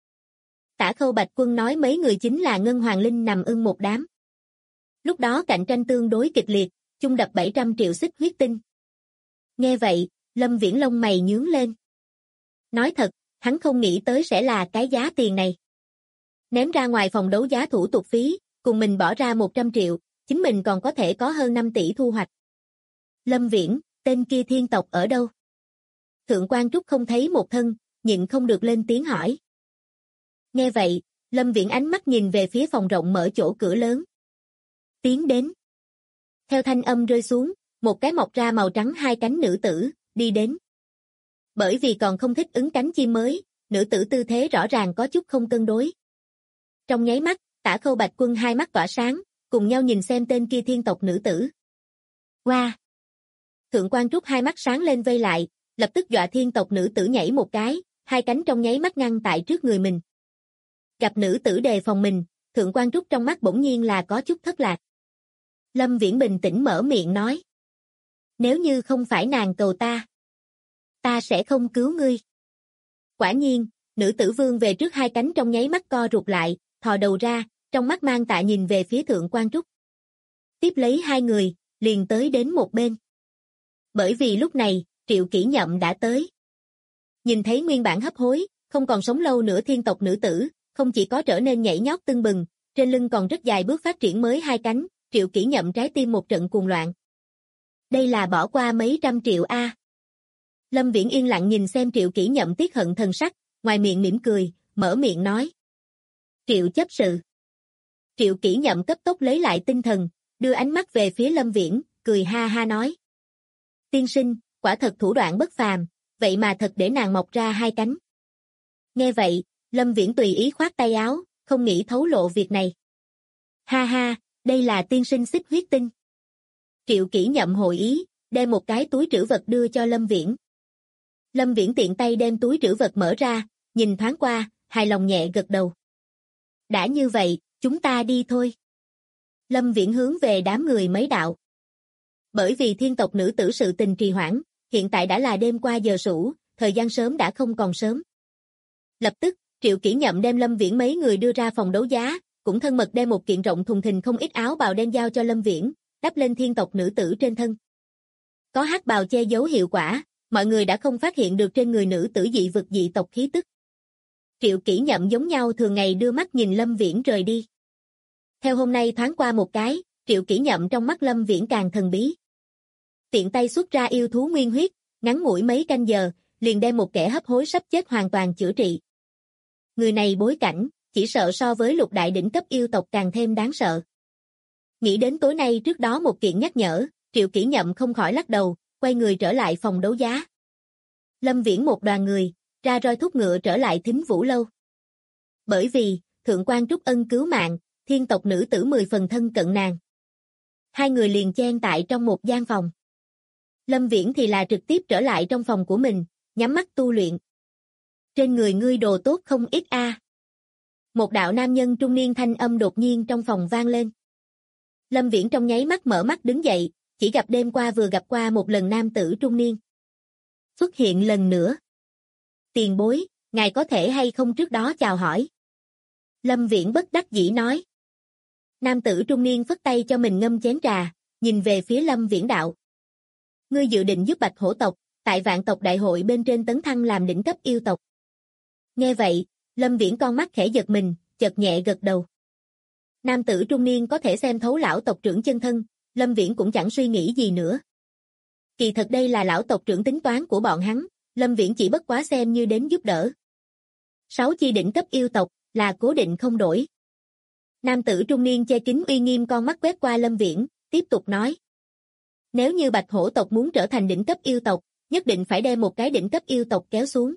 Tả Khâu Bạch Quân nói mấy người chính là Ngân Hoàng Linh nằm ưng một đám. Lúc đó cạnh tranh tương đối kịch liệt, chung đập 700 triệu xích huyết tinh. Nghe vậy, Lâm Viễn lông mày nhướng lên. Nói thật, hắn không nghĩ tới sẽ là cái giá tiền này. Ném ra ngoài phòng đấu giá thủ tục phí, cùng mình bỏ ra 100 triệu, chính mình còn có thể có hơn 5 tỷ thu hoạch. Lâm Viễn, tên kia thiên tộc ở đâu? Thượng quan Trúc không thấy một thân, nhịn không được lên tiếng hỏi. Nghe vậy, Lâm Viễn ánh mắt nhìn về phía phòng rộng mở chỗ cửa lớn. Tiến đến. Theo thanh âm rơi xuống, một cái mọc ra màu trắng hai cánh nữ tử, đi đến. Bởi vì còn không thích ứng cánh chim mới, nữ tử tư thế rõ ràng có chút không cân đối. Trong nháy mắt, Tả Khâu Bạch Quân hai mắt tỏa sáng, cùng nhau nhìn xem tên kia thiên tộc nữ tử. Wow! Thượng quan Trúc hai mắt sáng lên vây lại, lập tức dọa thiên tộc nữ tử nhảy một cái, hai cánh trong nháy mắt ngăn tại trước người mình. Gặp nữ tử đề phòng mình, Thượng quan Trúc trong mắt bỗng nhiên là có chút thất lạc. Lâm Viễn bình tĩnh mở miệng nói. Nếu như không phải nàng cầu ta sẽ không cứu ngươi. Quả nhiên, nữ tử vương về trước hai cánh trong nháy mắt co rụt lại, thò đầu ra, trong mắt mang tạ nhìn về phía Thượng quan Trúc. Tiếp lấy hai người, liền tới đến một bên. Bởi vì lúc này, Triệu Kỷ Nhậm đã tới. Nhìn thấy nguyên bản hấp hối, không còn sống lâu nữa thiên tộc nữ tử, không chỉ có trở nên nhảy nhót tưng bừng, trên lưng còn rất dài bước phát triển mới hai cánh, Triệu Kỷ Nhậm trái tim một trận cuồng loạn. Đây là bỏ qua mấy trăm triệu a. Lâm Viễn yên lặng nhìn xem Triệu Kỷ Nhậm tiếc hận thần sắc, ngoài miệng mỉm cười, mở miệng nói. Triệu chấp sự. Triệu Kỷ Nhậm cấp tốc lấy lại tinh thần, đưa ánh mắt về phía Lâm Viễn, cười ha ha nói. Tiên sinh, quả thật thủ đoạn bất phàm, vậy mà thật để nàng mọc ra hai cánh. Nghe vậy, Lâm Viễn tùy ý khoát tay áo, không nghĩ thấu lộ việc này. Ha ha, đây là tiên sinh xích huyết tinh. Triệu Kỷ Nhậm hội ý, đem một cái túi trữ vật đưa cho Lâm Viễn. Lâm Viễn tiện tay đem túi trữ vật mở ra, nhìn thoáng qua, hài lòng nhẹ gật đầu. Đã như vậy, chúng ta đi thôi. Lâm Viễn hướng về đám người mấy đạo. Bởi vì thiên tộc nữ tử sự tình trì hoãn, hiện tại đã là đêm qua giờ sủ, thời gian sớm đã không còn sớm. Lập tức, Triệu Kỷ Nhậm đem Lâm Viễn mấy người đưa ra phòng đấu giá, cũng thân mật đem một kiện rộng thùng thình không ít áo bào đen giao cho Lâm Viễn, đắp lên thiên tộc nữ tử trên thân. Có hắc bào che giấu hiệu quả, mọi người đã không phát hiện được trên người nữ tử dị vực dị tộc khí tức. Triệu Kỷ Nhậm giống nhau thường ngày đưa mắt nhìn Lâm Viễn rời đi. Theo hôm nay thoáng qua một cái, Triệu Kỷ Nhậm trong mắt Lâm Viễn càng thần bí. Tiện tay xuất ra yêu thú nguyên huyết, ngắn ngủi mấy canh giờ, liền đem một kẻ hấp hối sắp chết hoàn toàn chữa trị. Người này bối cảnh, chỉ sợ so với lục đại đỉnh cấp yêu tộc càng thêm đáng sợ. Nghĩ đến tối nay trước đó một kiện nhắc nhở, Triệu Kỷ Nhậm không khỏi lắc đầu, quay người trở lại phòng đấu giá. Lâm Viễn một đoàn người, ra roi thúc ngựa trở lại Thính Vũ Lâu. Bởi vì, Thượng quan Trúc ân cứu mạng, thiên tộc nữ tử 10 phần thân cận nàng. Hai người liền chen tại trong một gian phòng. Lâm Viễn thì là trực tiếp trở lại trong phòng của mình, nhắm mắt tu luyện. Trên người ngươi đồ tốt không ít a. Một đạo nam nhân trung niên thanh âm đột nhiên trong phòng vang lên. Lâm Viễn trong nháy mắt mở mắt đứng dậy, chỉ gặp đêm qua vừa gặp qua một lần nam tử trung niên. Xuất hiện lần nữa. Tiền bối, ngài có thể hay không trước đó chào hỏi? Lâm Viễn bất đắc dĩ nói. Nam tử trung niên phất tay cho mình ngâm chén trà, nhìn về phía Lâm Viễn đạo. Ngươi dự định giúp Bạch Hổ tộc, tại Vạn tộc đại hội bên trên tấn thăng làm đỉnh cấp yêu tộc. Nghe vậy, Lâm Viễn con mắt khẽ giật mình, chợt nhẹ gật đầu. Nam tử trung niên có thể xem thấu lão tộc trưởng chân thân, Lâm Viễn cũng chẳng suy nghĩ gì nữa. Kỳ thật đây là lão tộc trưởng tính toán của bọn hắn, Lâm Viễn chỉ bất quá xem như đến giúp đỡ. 6 chi đỉnh cấp yêu tộc, là cố định không đổi. Nam tử trung niên che kính uy nghiêm con mắt quét qua Lâm Viễn, tiếp tục nói. Nếu như Bạch Hổ tộc muốn trở thành đỉnh cấp yêu tộc, nhất định phải đem một cái đỉnh cấp yêu tộc kéo xuống.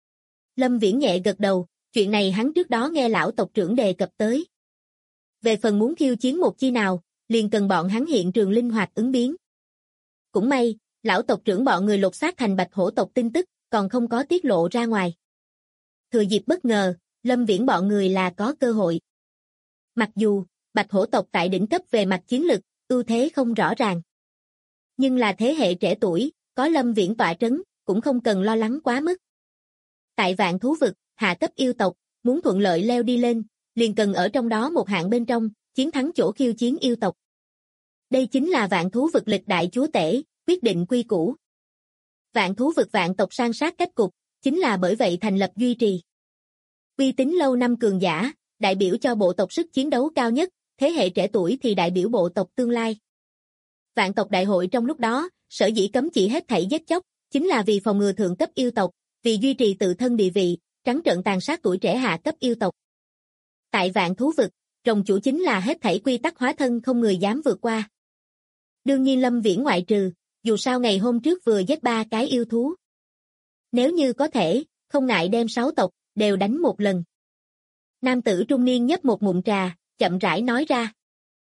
Lâm Viễn nhẹ gật đầu, chuyện này hắn trước đó nghe lão tộc trưởng đề cập tới. Về phần muốn khiêu chiến một chi nào, liền cần bọn hắn hiện trường linh hoạt ứng biến. Cũng may, lão tộc trưởng bọn người lột xác thành Bạch Hổ tộc tin tức, còn không có tiết lộ ra ngoài. Thừa dịp bất ngờ, Lâm Viễn bọn người là có cơ hội. Mặc dù, Bạch Hổ tộc tại đỉnh cấp về mặt chiến lực, ưu thế không rõ ràng. Nhưng là thế hệ trẻ tuổi, có Lâm Viễn tọa trấn, cũng không cần lo lắng quá mức. Tại Vạn Thú vực, hạ cấp yêu tộc, muốn thuận lợi leo đi lên, liền cần ở trong đó một hạng bên trong, chiến thắng chỗ khiêu chiến yêu tộc. Đây chính là Vạn Thú vực lịch đại chúa tể, quyết định quy củ. Vạn Thú vực vạn tộc san sát cách cục, chính là bởi vậy thành lập duy trì. Uy tín lâu năm cường giả, đại biểu cho bộ tộc sức chiến đấu cao nhất, thế hệ trẻ tuổi thì đại biểu bộ tộc tương lai. Vạn tộc đại hội trong lúc đó, sở dĩ cấm chỉ hết thảy giết chóc, chính là vì phòng ngừa thượng cấp yêu tộc, vì duy trì tự thân địa vị, trắng trợn tàn sát tuổi trẻ hạ cấp yêu tộc. Tại Vạn Thú vực, rồng chủ chính là hết thảy quy tắc hóa thân không người dám vượt qua. Đương nhiên Lâm Viễn ngoại trừ, dù sao ngày hôm trước vừa giết 3 cái yêu thú. Nếu như có thể, không ngại đem 6 tộc, đều đánh một lần. Nam tử trung niên nhấp một ngụm trà, chậm rãi nói ra.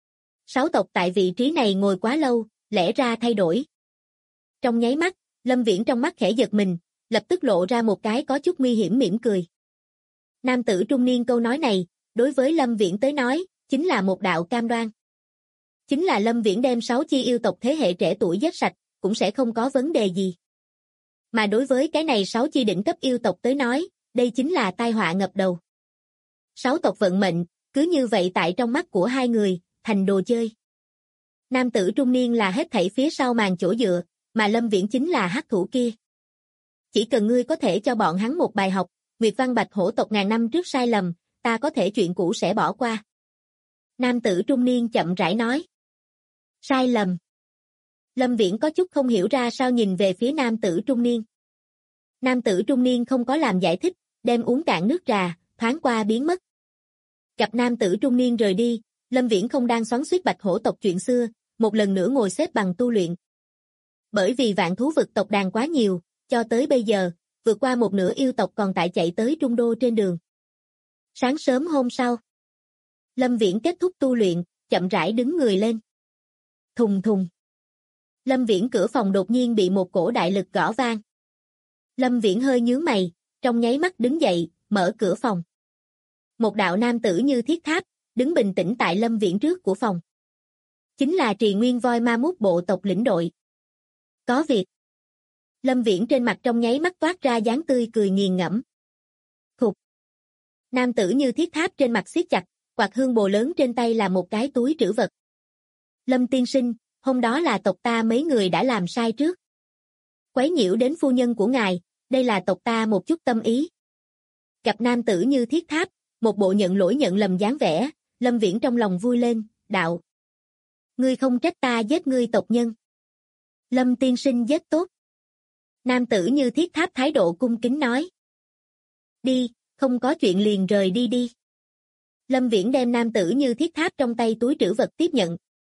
6 tộc tại vị trí này ngồi quá lâu, lẽ ra thay đổi. Trong nháy mắt, Lâm Viễn trong mắt khẽ giật mình, lập tức lộ ra một cái có chút nguy hiểm mỉm cười. Nam tử trung niên câu nói này, đối với Lâm Viễn tới nói, chính là một đạo cam đoan. Chính là Lâm Viễn đem 6 chi yêu tộc thế hệ trẻ tuổi giết sạch, cũng sẽ không có vấn đề gì. Mà đối với cái này 6 chi đỉnh cấp yêu tộc tới nói, đây chính là tai họa ngập đầu. 6 tộc vận mệnh, cứ như vậy tại trong mắt của hai người, thành đồ chơi. Nam tử trung niên là hết thảy phía sau màn chỗ dựa, mà Lâm Viễn chính là hắc thủ kia. Chỉ cần ngươi có thể cho bọn hắn một bài học, Nguyệt Văn Bạch Hổ tộc ngàn năm trước sai lầm, ta có thể chuyện cũ sẽ bỏ qua. Nam tử trung niên chậm rãi nói. Sai lầm. Lâm Viễn có chút không hiểu ra sao nhìn về phía nam tử trung niên. Nam tử trung niên không có làm giải thích, đem uống cạn nước trà, thoáng qua biến mất. Gặp nam tử trung niên rời đi, Lâm Viễn không đang xoắn xuýt Bạch Hổ tộc chuyện xưa, một lần nữa ngồi xếp bằng tu luyện. Bởi vì vạn thú vực tộc đàn quá nhiều, cho tới bây giờ, vượt qua một nửa yêu tộc còn tại chạy tới Trung Đô trên đường. Sáng sớm hôm sau, Lâm Viễn kết thúc tu luyện, chậm rãi đứng người lên. Thùng thùng. Lâm Viễn cửa phòng đột nhiên bị một cổ đại lực gõ vang. Lâm Viễn hơi nhướng mày, trong nháy mắt đứng dậy, mở cửa phòng. Một đạo nam tử như thiết tháp, đứng bình tĩnh tại Lâm Viễn trước của phòng. Chính là Trì Nguyên Voi Ma Mút bộ tộc lĩnh đội. Có việc. Lâm Viễn trên mặt trong nháy mắt toát ra dáng tươi cười nghiền ngẫm. Khục. Nam tử như thiết tháp trên mặt siết chặt, quạt hương bồ lớn trên tay là một cái túi trữ vật. Lâm tiên sinh, hôm đó là tộc ta mấy người đã làm sai trước. Quấy nhiễu đến phu nhân của ngài, đây là tộc ta một chút tâm ý. Gặp nam tử như thiết tháp, một bộ nhận lỗi nhận lầm dáng vẻ, Lâm Viễn trong lòng vui lên, đạo. Ngươi không trách ta giết ngươi tộc nhân. Lâm tiên sinh giết tốt. Nam tử như thiết tháp thái độ cung kính nói. Đi, không có chuyện liền rời đi đi. Lâm Viễn đem nam tử như thiết tháp trong tay túi trữ vật tiếp nhận.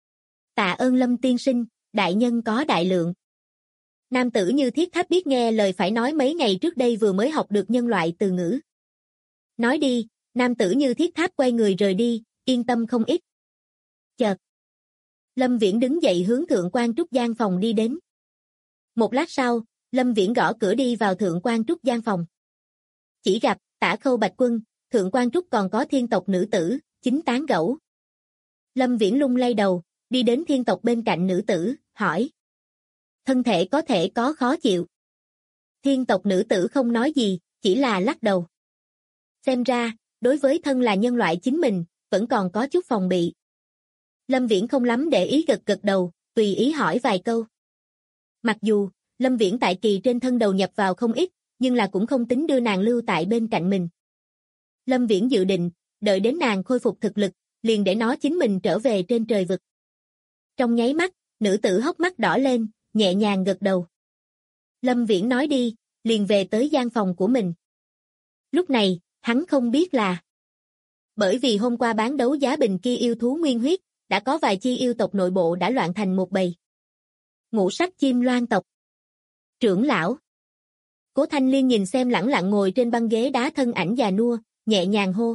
Tạ ơn Lâm tiên sinh, đại nhân có đại lượng. Nam tử như thiết tháp biết nghe lời phải nói mấy ngày trước đây vừa mới học được nhân loại từ ngữ. Nói đi, nam tử như thiết tháp quay người rời đi, yên tâm không ít. Chợt. Lâm Viễn đứng dậy hướng Thượng Quan Trúc gian phòng đi đến. Một lát sau, Lâm Viễn gõ cửa đi vào Thượng Quan Trúc gian phòng. Chỉ gặp, Tả Khâu Bạch Quân, Thượng Quan Trúc còn có thiên tộc nữ tử, chính tán gẫu. Lâm Viễn lung lay đầu, đi đến thiên tộc bên cạnh nữ tử, hỏi. Thân thể có thể có khó chịu. Thiên tộc nữ tử không nói gì, chỉ là lắc đầu. Xem ra, đối với thân là nhân loại chính mình, vẫn còn có chút phòng bị. Lâm Viễn không lắm để ý gật gật đầu, tùy ý hỏi vài câu. Mặc dù, Lâm Viễn tại kỳ trên thân đầu nhập vào không ít, nhưng là cũng không tính đưa nàng lưu tại bên cạnh mình. Lâm Viễn dự định, đợi đến nàng khôi phục thực lực, liền để nó chính mình trở về trên trời vực. Trong nháy mắt, nữ tử hốc mắt đỏ lên, nhẹ nhàng gật đầu. Lâm Viễn nói đi, liền về tới gian phòng của mình. Lúc này, hắn không biết là bởi vì hôm qua bán đấu giá bình kia yêu thú nguyên huyết, đã có vài chi yêu tộc nội bộ đã loạn thành một bầy. Ngũ sắc chim loan tộc. Trưởng lão. Cố Thanh Liên nhìn xem lẳng lặng ngồi trên băng ghế đá thân ảnh già nua, nhẹ nhàng hô.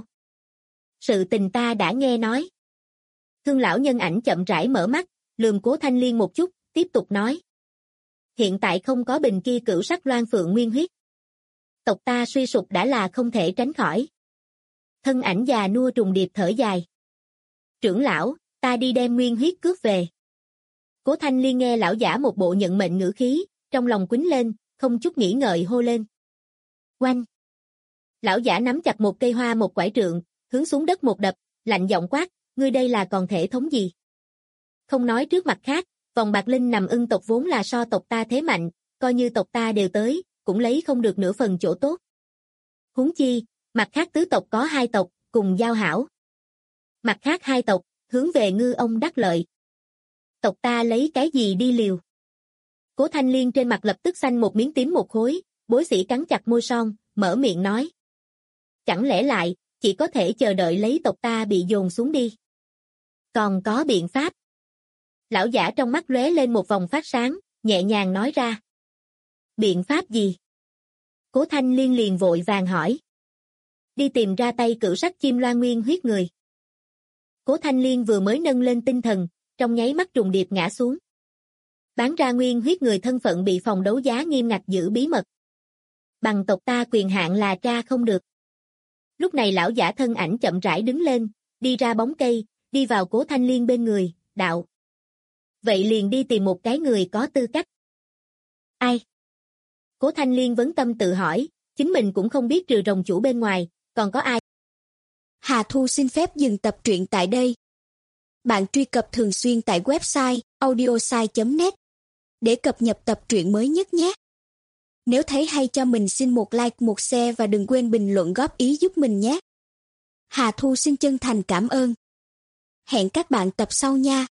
Sự tình ta đã nghe nói. Thương lão nhân ảnh chậm rãi mở mắt, lườm Cố Thanh Liên một chút, tiếp tục nói. Hiện tại không có bình kia cửu sắc loan phượng nguyên huyết. Tộc ta suy sụp đã là không thể tránh khỏi. Thân ảnh già nua trùng điệp thở dài. Trưởng lão, ta đi đem nguyên huyết cướp về. Cố Thanh Liên nghe lão giả một bộ nhận mệnh ngữ khí, trong lòng quýnh lên, không chút nghĩ ngợi hô lên. Oanh! Lão giả nắm chặt một cây hoa một quải trượng, hướng xuống đất một đập, lạnh giọng quát, ngươi đây là còn thể thống gì? Không nói trước mặt khác, vòng bạc linh nằm ưng tộc vốn là so tộc ta thế mạnh, coi như tộc ta đều tới, cũng lấy không được nửa phần chỗ tốt. Huống chi, mặt khác tứ tộc có 2 tộc, cùng giao hảo. Mặt khác 2 tộc, hướng về ngư ông đắc lợi. Tộc ta lấy cái gì đi liều? Cố Thanh Liên trên mặt lập tức xanh một miếng tím một khối, bối sĩ cắn chặt môi son, mở miệng nói. Chẳng lẽ lại, chỉ có thể chờ đợi lấy tộc ta bị dồn xuống đi? Còn có biện pháp. Lão giả trong mắt lóe lên một vòng phát sáng, nhẹ nhàng nói ra. Biện pháp gì? Cố Thanh Liên liền vội vàng hỏi. Đi tìm ra tay cử sắc chim loan nguyên huyết người. Cố Thanh Liên vừa mới nâng lên tinh thần, trong nháy mắt trùng điệp ngã xuống. Bán ra nguyên huyết người thân phận bị phòng đấu giá nghiêm ngặt giữ bí mật. Bằng tộc ta quyền hạn là tra không được. Lúc này lão giả thân ảnh chậm rãi đứng lên, đi ra bóng cây, đi vào Cố Thanh Liên bên người, đạo. Vậy liền đi tìm một cái người có tư cách. Ai? Cố Thanh Liên vấn tâm tự hỏi, chính mình cũng không biết trừ rồng chủ bên ngoài, còn có ai. Hà Thu xin phép dừng tập truyện tại đây. Bạn truy cập thường xuyên tại website audiosai.net để cập nhật tập truyện mới nhất nhé. Nếu thấy hay cho mình xin một like, một share và đừng quên bình luận góp ý giúp mình nhé. Hà Thu xin chân thành cảm ơn. Hẹn các bạn tập sau nha.